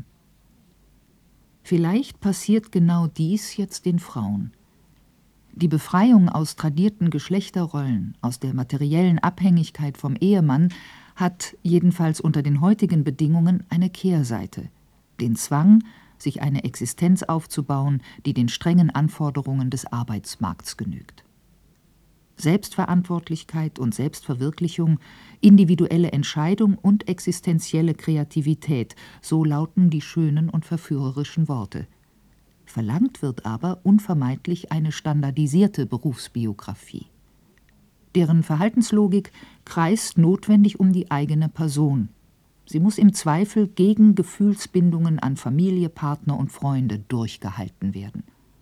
Vielleicht passiert genau dies jetzt den Frauen. Die Befreiung aus tradierten Geschlechterrollen, aus der materiellen Abhängigkeit vom Ehemann, hat, jedenfalls unter den heutigen Bedingungen, eine Kehrseite: den Zwang, sich eine Existenz aufzubauen, die den strengen Anforderungen des Arbeitsmarkts genügt. Selbstverantwortlichkeit und Selbstverwirklichung, individuelle Entscheidung und existenzielle Kreativität, so lauten die schönen und verführerischen Worte. Verlangt wird aber unvermeidlich eine standardisierte Berufsbiografie. Deren Verhaltenslogik kreist notwendig um die eigene Person. Sie muss im Zweifel gegen Gefühlsbindungen an Familie, Partner und Freunde durchgehalten werden.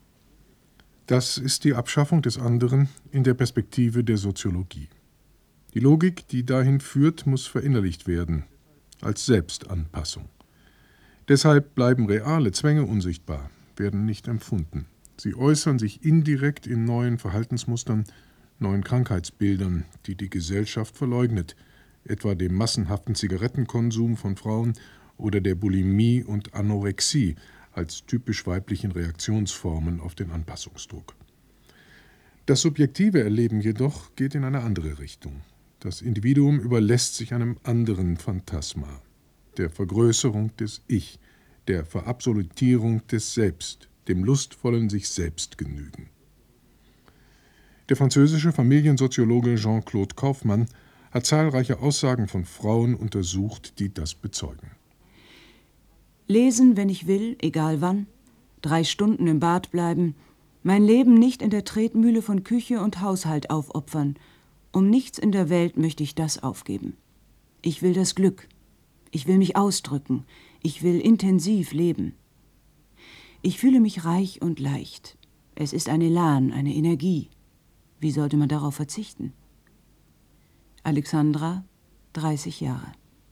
Das ist die Abschaffung des anderen in der Perspektive der Soziologie. Die Logik, die dahin führt, muss verinnerlicht werden, als Selbstanpassung. Deshalb bleiben reale Zwänge unsichtbar, werden nicht empfunden. Sie äußern sich indirekt in neuen Verhaltensmustern, neuen Krankheitsbildern, die die Gesellschaft verleugnet, etwa dem massenhaften Zigarettenkonsum von Frauen oder der Bulimie und Anorexie als typisch weiblichen Reaktionsformen auf den Anpassungsdruck. Das subjektive Erleben jedoch geht in eine andere Richtung. Das Individuum überlässt sich einem anderen Phantasma, der Vergrößerung des Ich, der Verabsolutierung des Selbst, dem lustvollen Sich-Selbst-Genügen. Der französische Familiensoziologe Jean-Claude Kaufmann hat zahlreiche Aussagen von Frauen untersucht, die das bezeugen. Lesen, wenn ich will, egal wann, 3 Stunden im Bad bleiben, mein Leben nicht in der Tretmühle von Küche und Haushalt aufopfern. Um nichts in der Welt möchte ich das aufgeben. Ich will das Glück. Ich will mich ausdrücken. Ich will intensiv leben. Ich fühle mich reich und leicht. Es ist ein Elan, eine Energie. Wie sollte man darauf verzichten? Alexandra, 30 Jahre.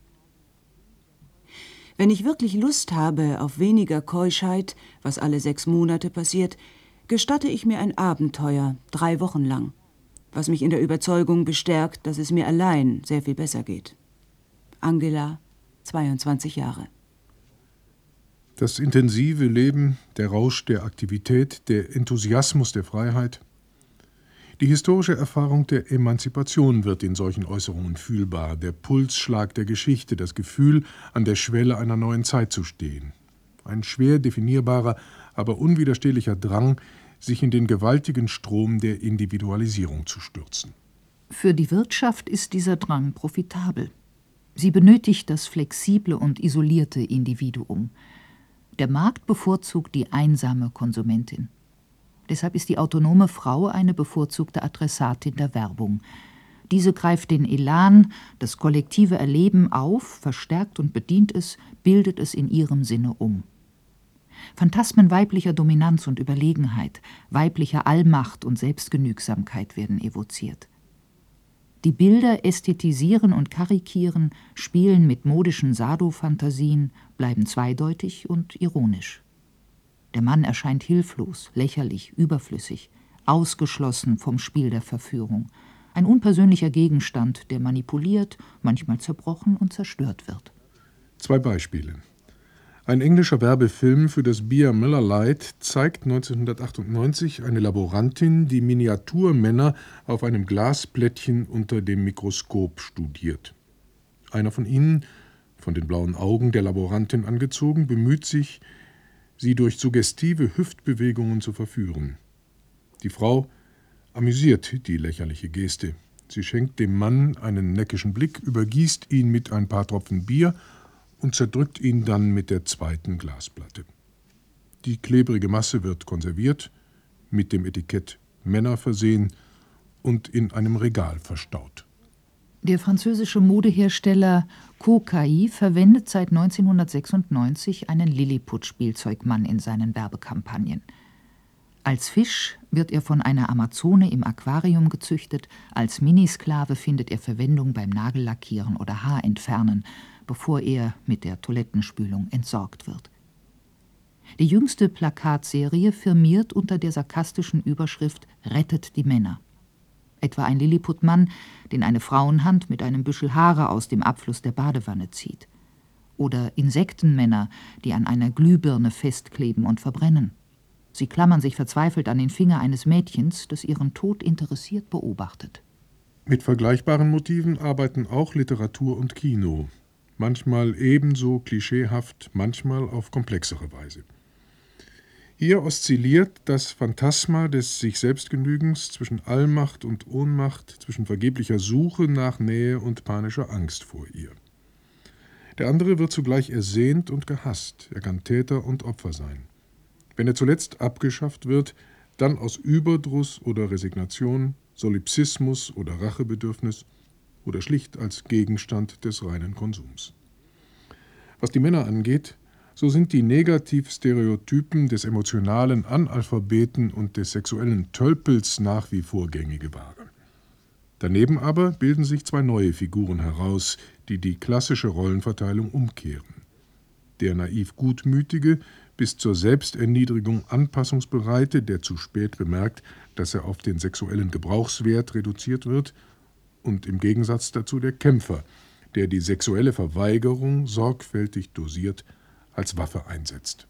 Wenn ich wirklich Lust habe auf weniger Keuschheit, was alle 6 Monate passiert, gestatte ich mir ein Abenteuer, 3 Wochen lang, was mich in der Überzeugung bestärkt, dass es mir allein sehr viel besser geht. Angela, 22 Jahre. Das intensive Leben, der Rausch der Aktivität, der Enthusiasmus der Freiheit. Die historische Erfahrung der Emanzipation wird in solchen Äußerungen fühlbar, der Pulsschlag der Geschichte, das Gefühl, an der Schwelle einer neuen Zeit zu stehen. Ein schwer definierbarer, aber unwiderstehlicher Drang, sich in den gewaltigen Strom der Individualisierung zu stürzen. Für die Wirtschaft ist dieser Drang profitabel. Sie benötigt das flexible und isolierte Individuum. Der Markt bevorzugt die einsame Konsumentin. Deshalb ist die autonome Frau eine bevorzugte Adressatin der Werbung. Diese greift den Elan, das kollektive Erleben auf, verstärkt und bedient es, bildet es in ihrem Sinne um. Phantasmen weiblicher Dominanz und Überlegenheit, weiblicher Allmacht und Selbstgenügsamkeit werden evoziert. Die Bilder ästhetisieren und karikieren, spielen mit modischen Sado-Phantasien, bleiben zweideutig und ironisch. Der Mann erscheint hilflos, lächerlich, überflüssig, ausgeschlossen vom Spiel der Verführung, ein unpersönlicher Gegenstand, der manipuliert, manchmal zerbrochen und zerstört wird. 2 Beispiele. Ein englischer Werbefilm für das Bier Miller Lite zeigt 1998 eine Laborantin, die Miniaturmänner auf einem Glasplättchen unter dem Mikroskop studiert. Einer von ihnen, von den blauen Augen der Laborantin angezogen, bemüht sich, sie durch suggestive Hüftbewegungen zu verführen. Die Frau amüsiert die lächerliche Geste. Sie schenkt dem Mann einen neckischen Blick, übergießt ihn mit ein paar Tropfen Bier und zerdrückt ihn dann mit der zweiten Glasplatte. Die klebrige Masse wird konserviert, mit dem Etikett Männer versehen und in einem Regal verstaut. Der französische Modehersteller Kokai verwendet seit 1996 einen Lilliput-Spielzeugmann in seinen Werbekampagnen. Als Fisch wird er von einer Amazone im Aquarium gezüchtet, als Minisklave findet er Verwendung beim Nagellackieren oder Haarentfernen, bevor er mit der Toilettenspülung entsorgt wird. Die jüngste Plakatserie firmiert unter der sarkastischen Überschrift »Rettet die Männer«. Etwa ein Lilliputmann, den eine Frauenhand mit einem Büschel Haare aus dem Abfluss der Badewanne zieht. Oder Insektenmänner, die an einer Glühbirne festkleben und verbrennen. Sie klammern sich verzweifelt an den Finger eines Mädchens, das ihren Tod interessiert beobachtet. Mit vergleichbaren Motiven arbeiten auch Literatur und Kino. Manchmal ebenso klischeehaft, manchmal auf komplexere Weise. Hier oszilliert das Phantasma des Sich-Selbstgenügens zwischen Allmacht und Ohnmacht, zwischen vergeblicher Suche nach Nähe und panischer Angst vor ihr. Der andere wird zugleich ersehnt und gehasst, er kann Täter und Opfer sein. Wenn er zuletzt abgeschafft wird, dann aus Überdruss oder Resignation, Solipsismus oder Rachebedürfnis oder schlicht als Gegenstand des reinen Konsums. Was die Männer angeht, so sind die Negativstereotypen des emotionalen Analphabeten und des sexuellen Tölpels nach wie vor gängige Ware. Daneben aber bilden sich 2 neue Figuren heraus, die die klassische Rollenverteilung umkehren. Der naiv Gutmütige, bis zur Selbsterniedrigung Anpassungsbereite, der zu spät bemerkt, dass er auf den sexuellen Gebrauchswert reduziert wird, und im Gegensatz dazu der Kämpfer, der die sexuelle Verweigerung sorgfältig dosiert als Waffe einsetzt.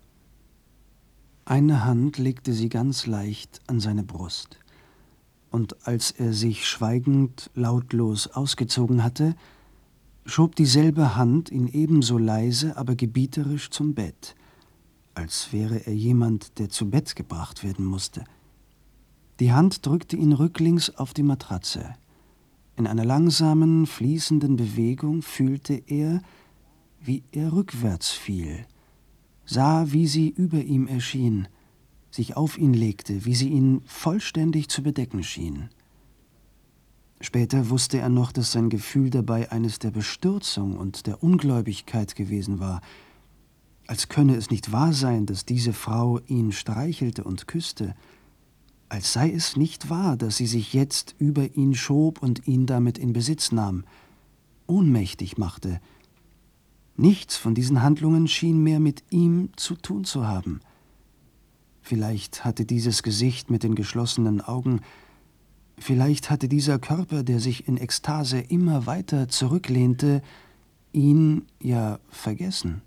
Eine Hand legte sie ganz leicht an seine Brust. Und als er sich schweigend, lautlos ausgezogen hatte, schob dieselbe Hand ihn ebenso leise, aber gebieterisch zum Bett, als wäre er jemand, der zu Bett gebracht werden musste. Die Hand drückte ihn rücklings auf die Matratze. In einer langsamen, fließenden Bewegung fühlte er, wie er rückwärts fiel, sah, wie sie über ihm erschien, sich auf ihn legte, wie sie ihn vollständig zu bedecken schien. Später wusste er noch, dass sein Gefühl dabei eines der Bestürzung und der Ungläubigkeit gewesen war, als könne es nicht wahr sein, dass diese Frau ihn streichelte und küsste, als sei es nicht wahr, dass sie sich jetzt über ihn schob und ihn damit in Besitz nahm, ohnmächtig machte. Nichts von diesen Handlungen schien mehr mit ihm zu tun zu haben. Vielleicht hatte dieses Gesicht mit den geschlossenen Augen, vielleicht hatte dieser Körper, der sich in Ekstase immer weiter zurücklehnte, ihn ja vergessen.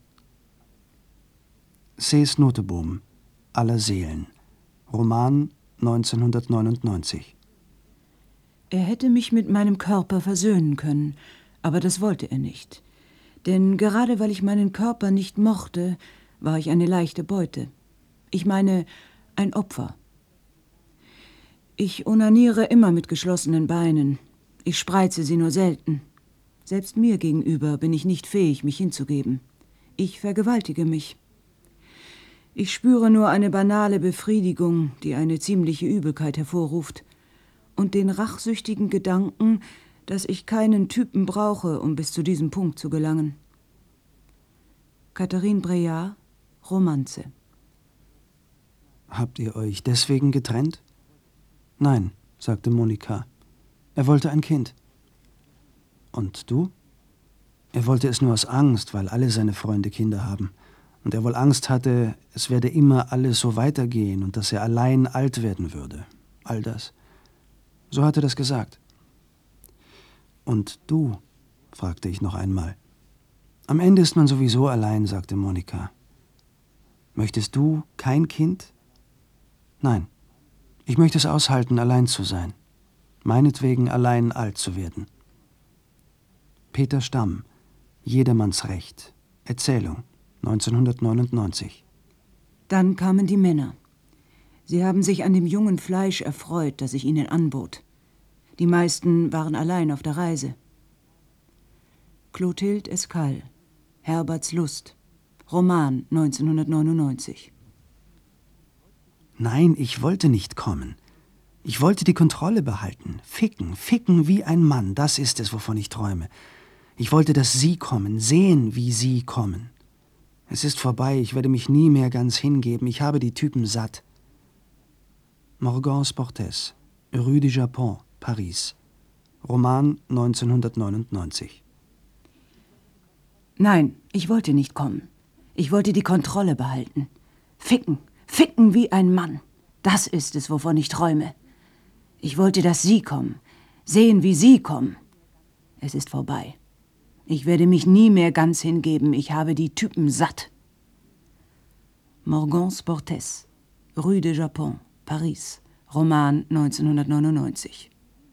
Cees Nottebohm, Aller Seelen, Roman 1999. Er hätte mich mit meinem Körper versöhnen können, aber das wollte er nicht. Denn gerade weil ich meinen Körper nicht mochte, war ich eine leichte Beute. Ich meine, ein Opfer. Ich onaniere immer mit geschlossenen Beinen. Ich spreize sie nur selten. Selbst mir gegenüber bin ich nicht fähig, mich hinzugeben. Ich vergewaltige mich. Ich spüre nur eine banale Befriedigung, die eine ziemliche Übelkeit hervorruft, und den rachsüchtigen Gedanken, dass ich keinen Typen brauche, um bis zu diesem Punkt zu gelangen. Catherine Breillat, Romanze. Habt ihr euch deswegen getrennt? Nein, sagte Monika. Er wollte ein Kind. Und du? Er wollte es nur aus Angst, weil alle seine Freunde Kinder haben. Und er wohl Angst hatte, es werde immer alles so weitergehen und dass er allein alt werden würde. All das. So hat er das gesagt. Und du? Fragte ich noch einmal. Am Ende ist man sowieso allein, sagte Monika. Möchtest du kein Kind? Nein. Ich möchte es aushalten, allein zu sein. Meinetwegen allein alt zu werden. Peter Stamm, Jedermanns Recht. Erzählung, 1999. Dann kamen die Männer. Sie haben sich an dem jungen Fleisch erfreut, das ich ihnen anbot. Die meisten waren allein auf der Reise. Clotilde Escale, Herberts Lust. Roman, 1999. Nein, ich wollte nicht kommen. Ich wollte die Kontrolle behalten. Ficken wie ein Mann, das ist es, wovon ich träume. Ich wollte, dass Sie kommen, sehen, wie Sie kommen. Es ist vorbei, ich werde mich nie mehr ganz hingeben, ich habe die Typen satt. Morgan Sportes, Rue du Japon, Paris. Roman 1999. Nein, ich wollte nicht kommen. Ich wollte die Kontrolle behalten. Ficken wie ein Mann. Das ist es, wovon ich träume. Ich wollte, dass Sie kommen, sehen, wie Sie kommen. Es ist vorbei. Ich werde mich nie mehr ganz hingeben, ich habe die Typen satt. Morgan Sportes, Rue du Japon, Paris. Roman 1999.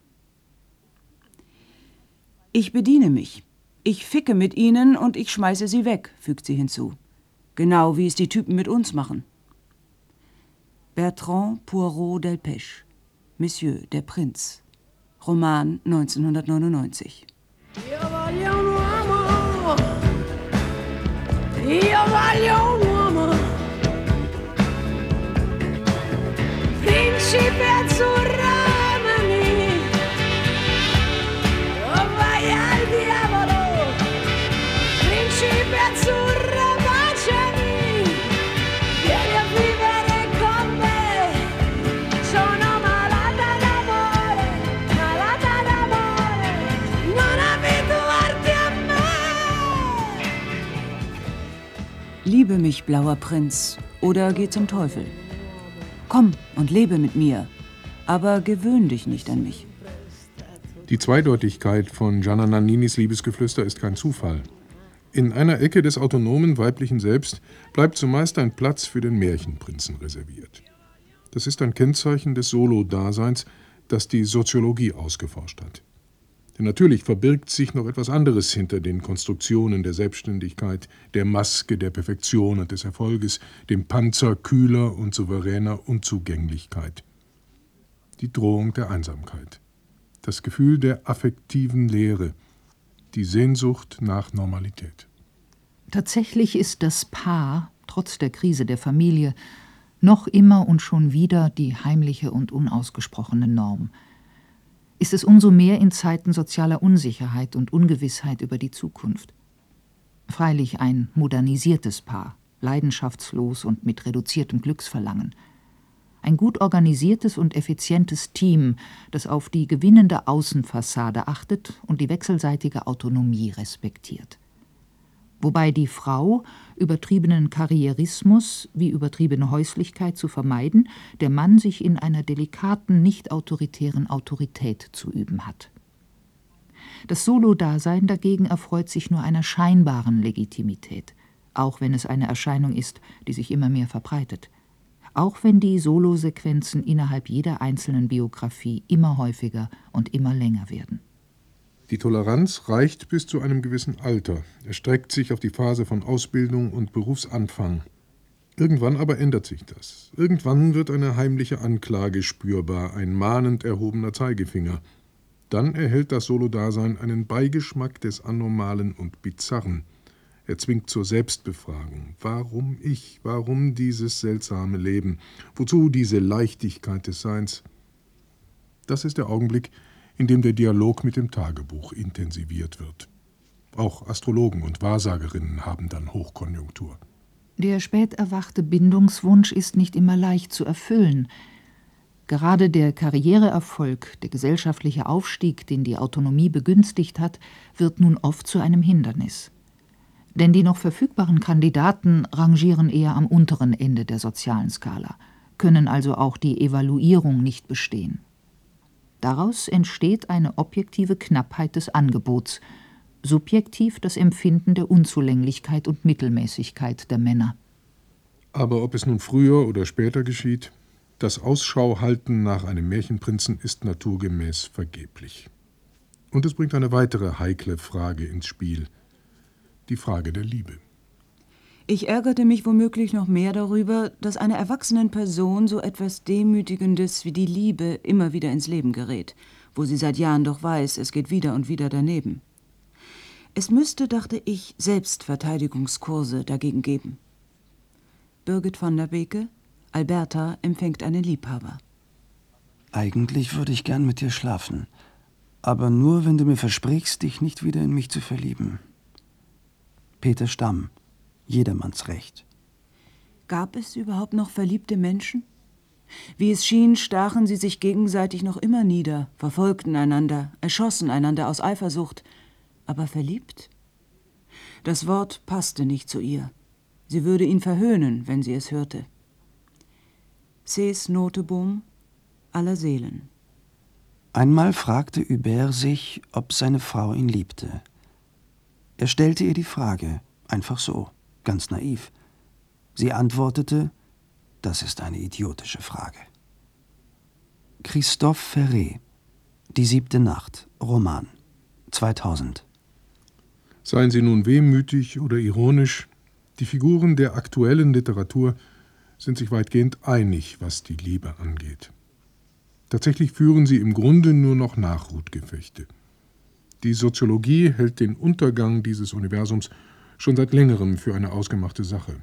Ich bediene mich. Ich ficke mit ihnen und ich schmeiße sie weg, fügt sie hinzu. Genau wie es die Typen mit uns machen. Bertrand Poirot Delpech, Monsieur, der Prinz. Roman 1999. Io voglio un uomo, io voglio un uomo, principe azzurramani, oh vai al diavolo, principe azzurra baciami, vieni a vivere con me, sono malata d'amore, non abituarti a me. Liebe mich, blauer Prinz, oder geh zum Teufel. Komm und lebe mit mir, aber gewöhn dich nicht an mich. Die Zweideutigkeit von Gianna Nanninis Liebesgeflüster ist kein Zufall. In einer Ecke des autonomen weiblichen Selbst bleibt zumeist ein Platz für den Märchenprinzen reserviert. Das ist ein Kennzeichen des Solo-Daseins, das die Soziologie ausgeforscht hat. Denn natürlich verbirgt sich noch etwas anderes hinter den Konstruktionen der Selbstständigkeit, der Maske der Perfektion und des Erfolges, dem Panzer kühler und souveräner Unzugänglichkeit. Die Drohung der Einsamkeit, das Gefühl der affektiven Leere, die Sehnsucht nach Normalität. Tatsächlich ist das Paar, trotz der Krise der Familie, noch immer und schon wieder die heimliche und unausgesprochene Norm. Ist es umso mehr in Zeiten sozialer Unsicherheit und Ungewissheit über die Zukunft. Freilich ein modernisiertes Paar, leidenschaftslos und mit reduziertem Glücksverlangen. Ein gut organisiertes und effizientes Team, das auf die gewinnende Außenfassade achtet und die wechselseitige Autonomie respektiert. Wobei die Frau übertriebenen Karrierismus wie übertriebene Häuslichkeit zu vermeiden, der Mann sich in einer delikaten, nicht-autoritären Autorität zu üben hat. Das Solo-Dasein dagegen erfreut sich nur einer scheinbaren Legitimität, auch wenn es eine Erscheinung ist, die sich immer mehr verbreitet. Auch wenn die Solosequenzen innerhalb jeder einzelnen Biografie immer häufiger und immer länger werden. Die Toleranz reicht bis zu einem gewissen Alter, erstreckt sich auf die Phase von Ausbildung und Berufsanfang. Irgendwann aber ändert sich das. Irgendwann wird eine heimliche Anklage spürbar, ein mahnend erhobener Zeigefinger. Dann erhält das Solo-Dasein einen Beigeschmack des Anormalen und Bizarren. Er zwingt zur Selbstbefragung. Warum ich? Warum dieses seltsame Leben? Wozu diese Leichtigkeit des Seins? Das ist der Augenblick, in dem der Dialog mit dem Tagebuch intensiviert wird. Auch Astrologen und Wahrsagerinnen haben dann Hochkonjunktur. Der spät erwachte Bindungswunsch ist nicht immer leicht zu erfüllen. Gerade der Karriereerfolg, der gesellschaftliche Aufstieg, den die Autonomie begünstigt hat, wird nun oft zu einem Hindernis. Denn die noch verfügbaren Kandidaten rangieren eher am unteren Ende der sozialen Skala, können also auch die Evaluierung nicht bestehen. Daraus entsteht eine objektive Knappheit des Angebots, subjektiv das Empfinden der Unzulänglichkeit und Mittelmäßigkeit der Männer. Aber ob es nun früher oder später geschieht, das Ausschauhalten nach einem Märchenprinzen ist naturgemäß vergeblich. Und es bringt eine weitere heikle Frage ins Spiel, die Frage der Liebe. Ich ärgerte mich womöglich noch mehr darüber, dass einer erwachsenen Person so etwas Demütigendes wie die Liebe immer wieder ins Leben gerät, wo sie seit Jahren doch weiß, es geht wieder und wieder daneben. Es müsste, dachte ich, Selbstverteidigungskurse dagegen geben. Birgit van der Beke, Alberta empfängt einen Liebhaber. Eigentlich würde ich gern mit dir schlafen, aber nur, wenn du mir versprichst, dich nicht wieder in mich zu verlieben. Peter Stamm, jedermanns Recht. Gab es überhaupt noch verliebte Menschen? Wie es schien, stachen sie sich gegenseitig noch immer nieder, verfolgten einander, erschossen einander aus Eifersucht. Aber verliebt? Das Wort passte nicht zu ihr. Sie würde ihn verhöhnen, wenn sie es hörte. Ces Noteboom aller Seelen. Einmal fragte Hubert sich, ob seine Frau ihn liebte. Er stellte ihr die Frage, einfach so, ganz naiv. Sie antwortete, das ist eine idiotische Frage. Christophe Ferré, Die 7. Nacht, Roman, 2000. Seien sie nun wehmütig oder ironisch, die Figuren der aktuellen Literatur sind sich weitgehend einig, was die Liebe angeht. Tatsächlich führen sie im Grunde nur noch Nachrutgefechte. Die Soziologie hält den Untergang dieses Universums schon seit längerem für eine ausgemachte Sache.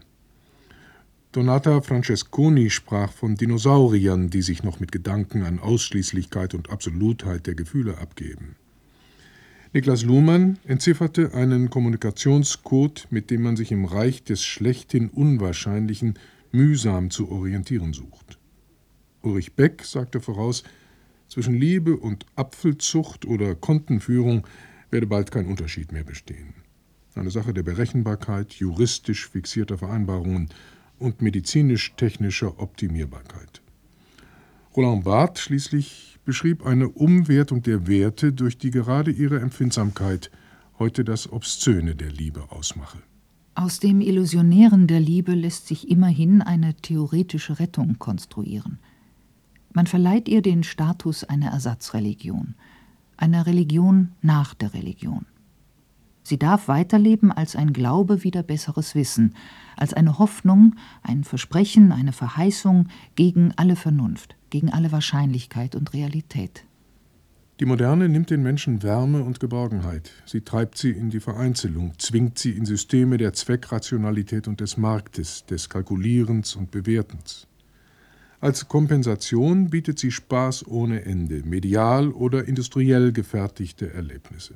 Donata Francesconi sprach von Dinosauriern, die sich noch mit Gedanken an Ausschließlichkeit und Absolutheit der Gefühle abgeben. Niklas Luhmann entzifferte einen Kommunikationscode, mit dem man sich im Reich des schlechthin Unwahrscheinlichen mühsam zu orientieren sucht. Ulrich Beck sagte voraus, zwischen Liebe und Apfelzucht oder Kontenführung werde bald kein Unterschied mehr bestehen. Eine Sache der Berechenbarkeit, juristisch fixierter Vereinbarungen und medizinisch-technischer Optimierbarkeit. Roland Barthes schließlich beschrieb eine Umwertung der Werte, durch die gerade ihre Empfindsamkeit heute das Obszöne der Liebe ausmache. Aus dem Illusionären der Liebe lässt sich immerhin eine theoretische Rettung konstruieren. Man verleiht ihr den Status einer Ersatzreligion, einer Religion nach der Religion. Sie darf weiterleben als ein Glaube wider besseres Wissen, als eine Hoffnung, ein Versprechen, eine Verheißung gegen alle Vernunft, gegen alle Wahrscheinlichkeit und Realität. Die Moderne nimmt den Menschen Wärme und Geborgenheit. Sie treibt sie in die Vereinzelung, zwingt sie in Systeme der Zweckrationalität und des Marktes, des Kalkulierens und Bewertens. Als Kompensation bietet sie Spaß ohne Ende, medial oder industriell gefertigte Erlebnisse.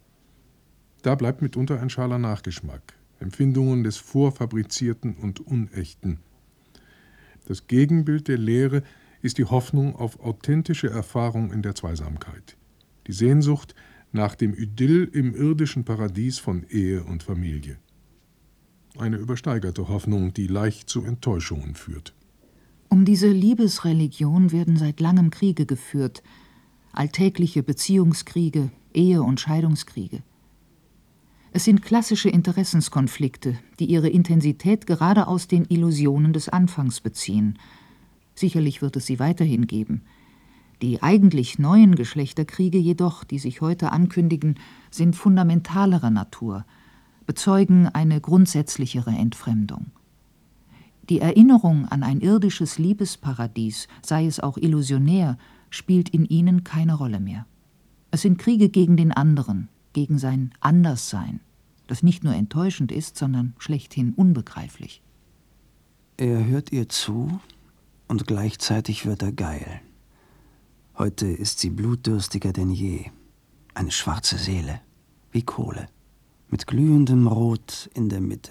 Da bleibt mitunter ein schaler Nachgeschmack, Empfindungen des Vorfabrizierten und Unechten. Das Gegenbild der Lehre ist die Hoffnung auf authentische Erfahrung in der Zweisamkeit, die Sehnsucht nach dem Idyll im irdischen Paradies von Ehe und Familie. Eine übersteigerte Hoffnung, die leicht zu Enttäuschungen führt. Um diese Liebesreligion werden seit langem Kriege geführt, alltägliche Beziehungskriege, Ehe- und Scheidungskriege. Es sind klassische Interessenskonflikte, die ihre Intensität gerade aus den Illusionen des Anfangs beziehen. Sicherlich wird es sie weiterhin geben. Die eigentlich neuen Geschlechterkriege jedoch, die sich heute ankündigen, sind fundamentalerer Natur, bezeugen eine grundsätzlichere Entfremdung. Die Erinnerung an ein irdisches Liebesparadies, sei es auch illusionär, spielt in ihnen keine Rolle mehr. Es sind Kriege gegen den anderen, gegen sein Anderssein, das nicht nur enttäuschend ist, sondern schlechthin unbegreiflich. Er hört ihr zu und gleichzeitig wird er geil. Heute ist sie blutdürstiger denn je. Eine schwarze Seele, wie Kohle, mit glühendem Rot in der Mitte.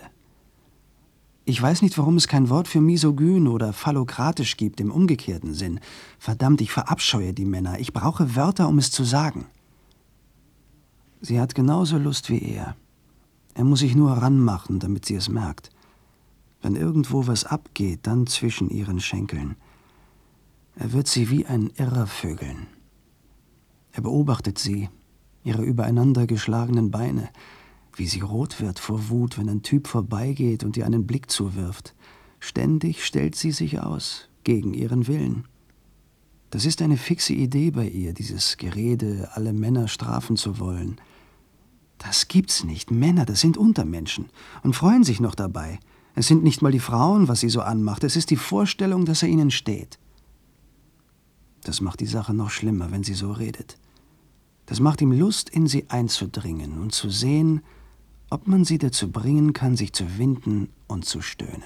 Ich weiß nicht, warum es kein Wort für misogyn oder phallokratisch gibt im umgekehrten Sinn. Verdammt, ich verabscheue die Männer. Ich brauche Wörter, um es zu sagen. Sie hat genauso Lust wie er. Er muss sich nur ranmachen, damit sie es merkt. Wenn irgendwo was abgeht, dann zwischen ihren Schenkeln. Er wird sie wie ein Irrer vögeln. Er beobachtet sie, ihre übereinander geschlagenen Beine, wie sie rot wird vor Wut, wenn ein Typ vorbeigeht und ihr einen Blick zuwirft. Ständig stellt sie sich aus, gegen ihren Willen. Das ist eine fixe Idee bei ihr, dieses Gerede, alle Männer strafen zu wollen. Das gibt's nicht. Männer, das sind Untermenschen und freuen sich noch dabei. Es sind nicht mal die Frauen, was sie so anmacht. Es ist die Vorstellung, dass er ihnen steht. Das macht die Sache noch schlimmer, wenn sie so redet. Das macht ihm Lust, in sie einzudringen und zu sehen, ob man sie dazu bringen kann, sich zu winden und zu stöhnen.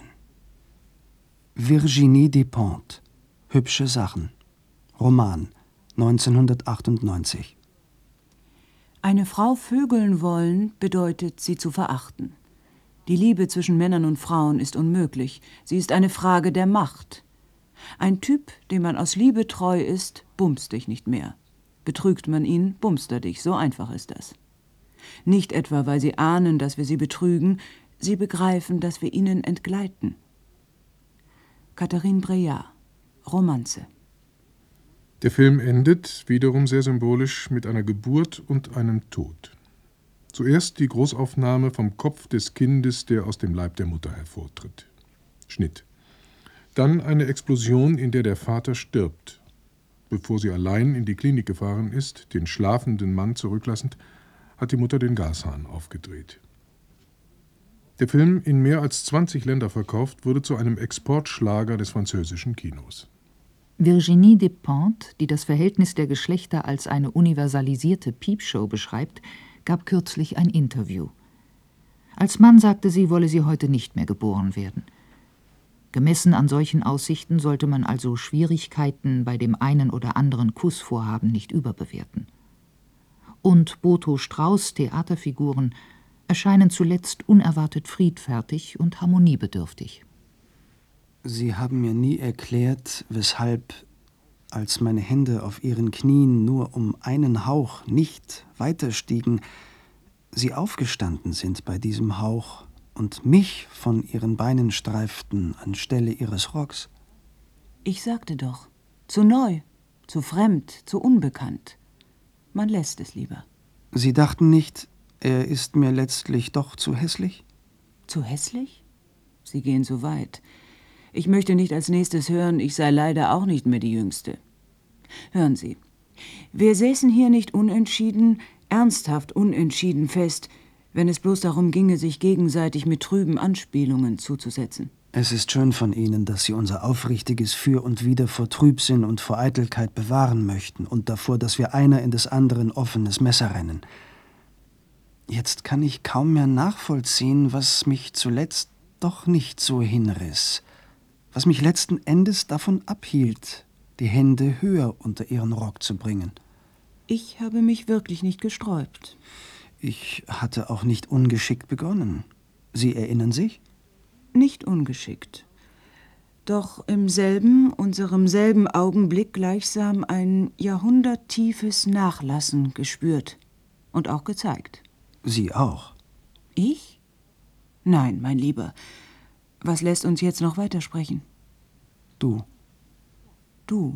Virginie Despentes, Hübsche Sachen. Roman, 1998. Eine Frau vögeln wollen bedeutet, sie zu verachten. Die Liebe zwischen Männern und Frauen ist unmöglich. Sie ist eine Frage der Macht. Ein Typ, dem man aus Liebe treu ist, bumst dich nicht mehr. Betrügt man ihn, bumst er dich. So einfach ist das. Nicht etwa, weil sie ahnen, dass wir sie betrügen, sie begreifen, dass wir ihnen entgleiten. Catherine Breillat, Romanze. Der Film endet, wiederum sehr symbolisch, mit einer Geburt und einem Tod. Zuerst die Großaufnahme vom Kopf des Kindes, der aus dem Leib der Mutter hervortritt. Schnitt. Dann eine Explosion, in der der Vater stirbt. Bevor sie allein in die Klinik gefahren ist, den schlafenden Mann zurücklassend, hat die Mutter den Gashahn aufgedreht. Der Film, in mehr als 20 Länder verkauft, wurde zu einem Exportschlager des französischen Kinos. Virginie Despentes, die das Verhältnis der Geschlechter als eine universalisierte Piepshow beschreibt, gab kürzlich ein Interview. Als Mann sagte sie, wolle sie heute nicht mehr geboren werden. Gemessen an solchen Aussichten sollte man also Schwierigkeiten bei dem einen oder anderen Kussvorhaben nicht überbewerten. Und Boto Strauß' Theaterfiguren erscheinen zuletzt unerwartet friedfertig und harmoniebedürftig. Sie haben mir nie erklärt, weshalb, als meine Hände auf ihren Knien nur um einen Hauch nicht weiter stiegen, sie aufgestanden sind bei diesem Hauch und mich von ihren Beinen streiften anstelle ihres Rocks. Ich sagte doch, zu neu, zu fremd, zu unbekannt. Man lässt es lieber. Sie dachten nicht, er ist mir letztlich doch zu hässlich? Zu hässlich? Sie gehen so weit. Ich möchte nicht als nächstes hören, ich sei leider auch nicht mehr die Jüngste. Hören Sie, wir säßen hier nicht unentschieden, ernsthaft unentschieden fest, wenn es bloß darum ginge, sich gegenseitig mit trüben Anspielungen zuzusetzen. Es ist schön von Ihnen, dass Sie unser aufrichtiges Für und Wider vor Trübsinn und vor Eitelkeit bewahren möchten und davor, dass wir einer in des anderen offenes Messer rennen. Jetzt kann ich kaum mehr nachvollziehen, was mich zuletzt doch nicht so hinriss, was mich letzten Endes davon abhielt, die Hände höher unter ihren Rock zu bringen. Ich habe mich wirklich nicht gesträubt. Ich hatte auch nicht ungeschickt begonnen. Sie erinnern sich? Nicht ungeschickt. Doch unserem selben Augenblick gleichsam ein jahrhunderttiefes Nachlassen gespürt und auch gezeigt. Sie auch? Ich? Nein, mein Lieber. Was lässt uns jetzt noch weitersprechen? Du. Du.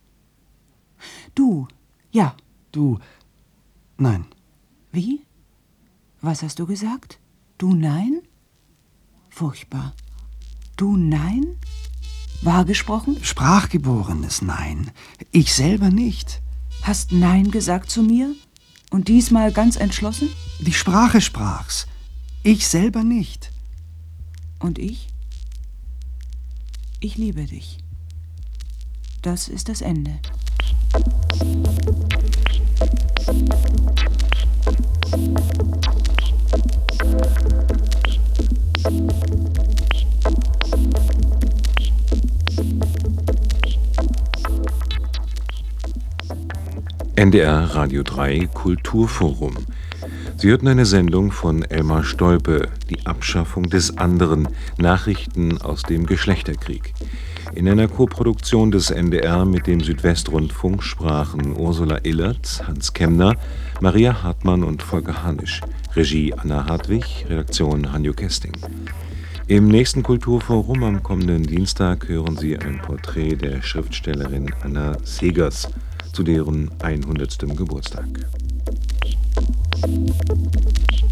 Du, ja. Du. Nein. Wie? Was hast du gesagt? Du nein? Furchtbar. Du nein? Wahr gesprochen? Sprachgeborenes Nein. Ich selber nicht. Hast Nein gesagt zu mir? Und diesmal ganz entschlossen? Die Sprache sprach's. Ich selber nicht. Und ich? Ich liebe dich. Das ist das Ende. NDR Radio 3 Kulturforum. Sie hörten eine Sendung von Elmar Stolpe, die Abschaffung des anderen, Nachrichten aus dem Geschlechterkrieg. In einer Koproduktion des NDR mit dem Südwestrundfunk sprachen Ursula Illert, Hans Kemner, Maria Hartmann und Volker Hanisch. Regie Anna Hartwig, Redaktion Hanjo Kesting. Im nächsten Kulturforum am kommenden Dienstag hören Sie ein Porträt der Schriftstellerin Anna Segers zu deren 100. Geburtstag.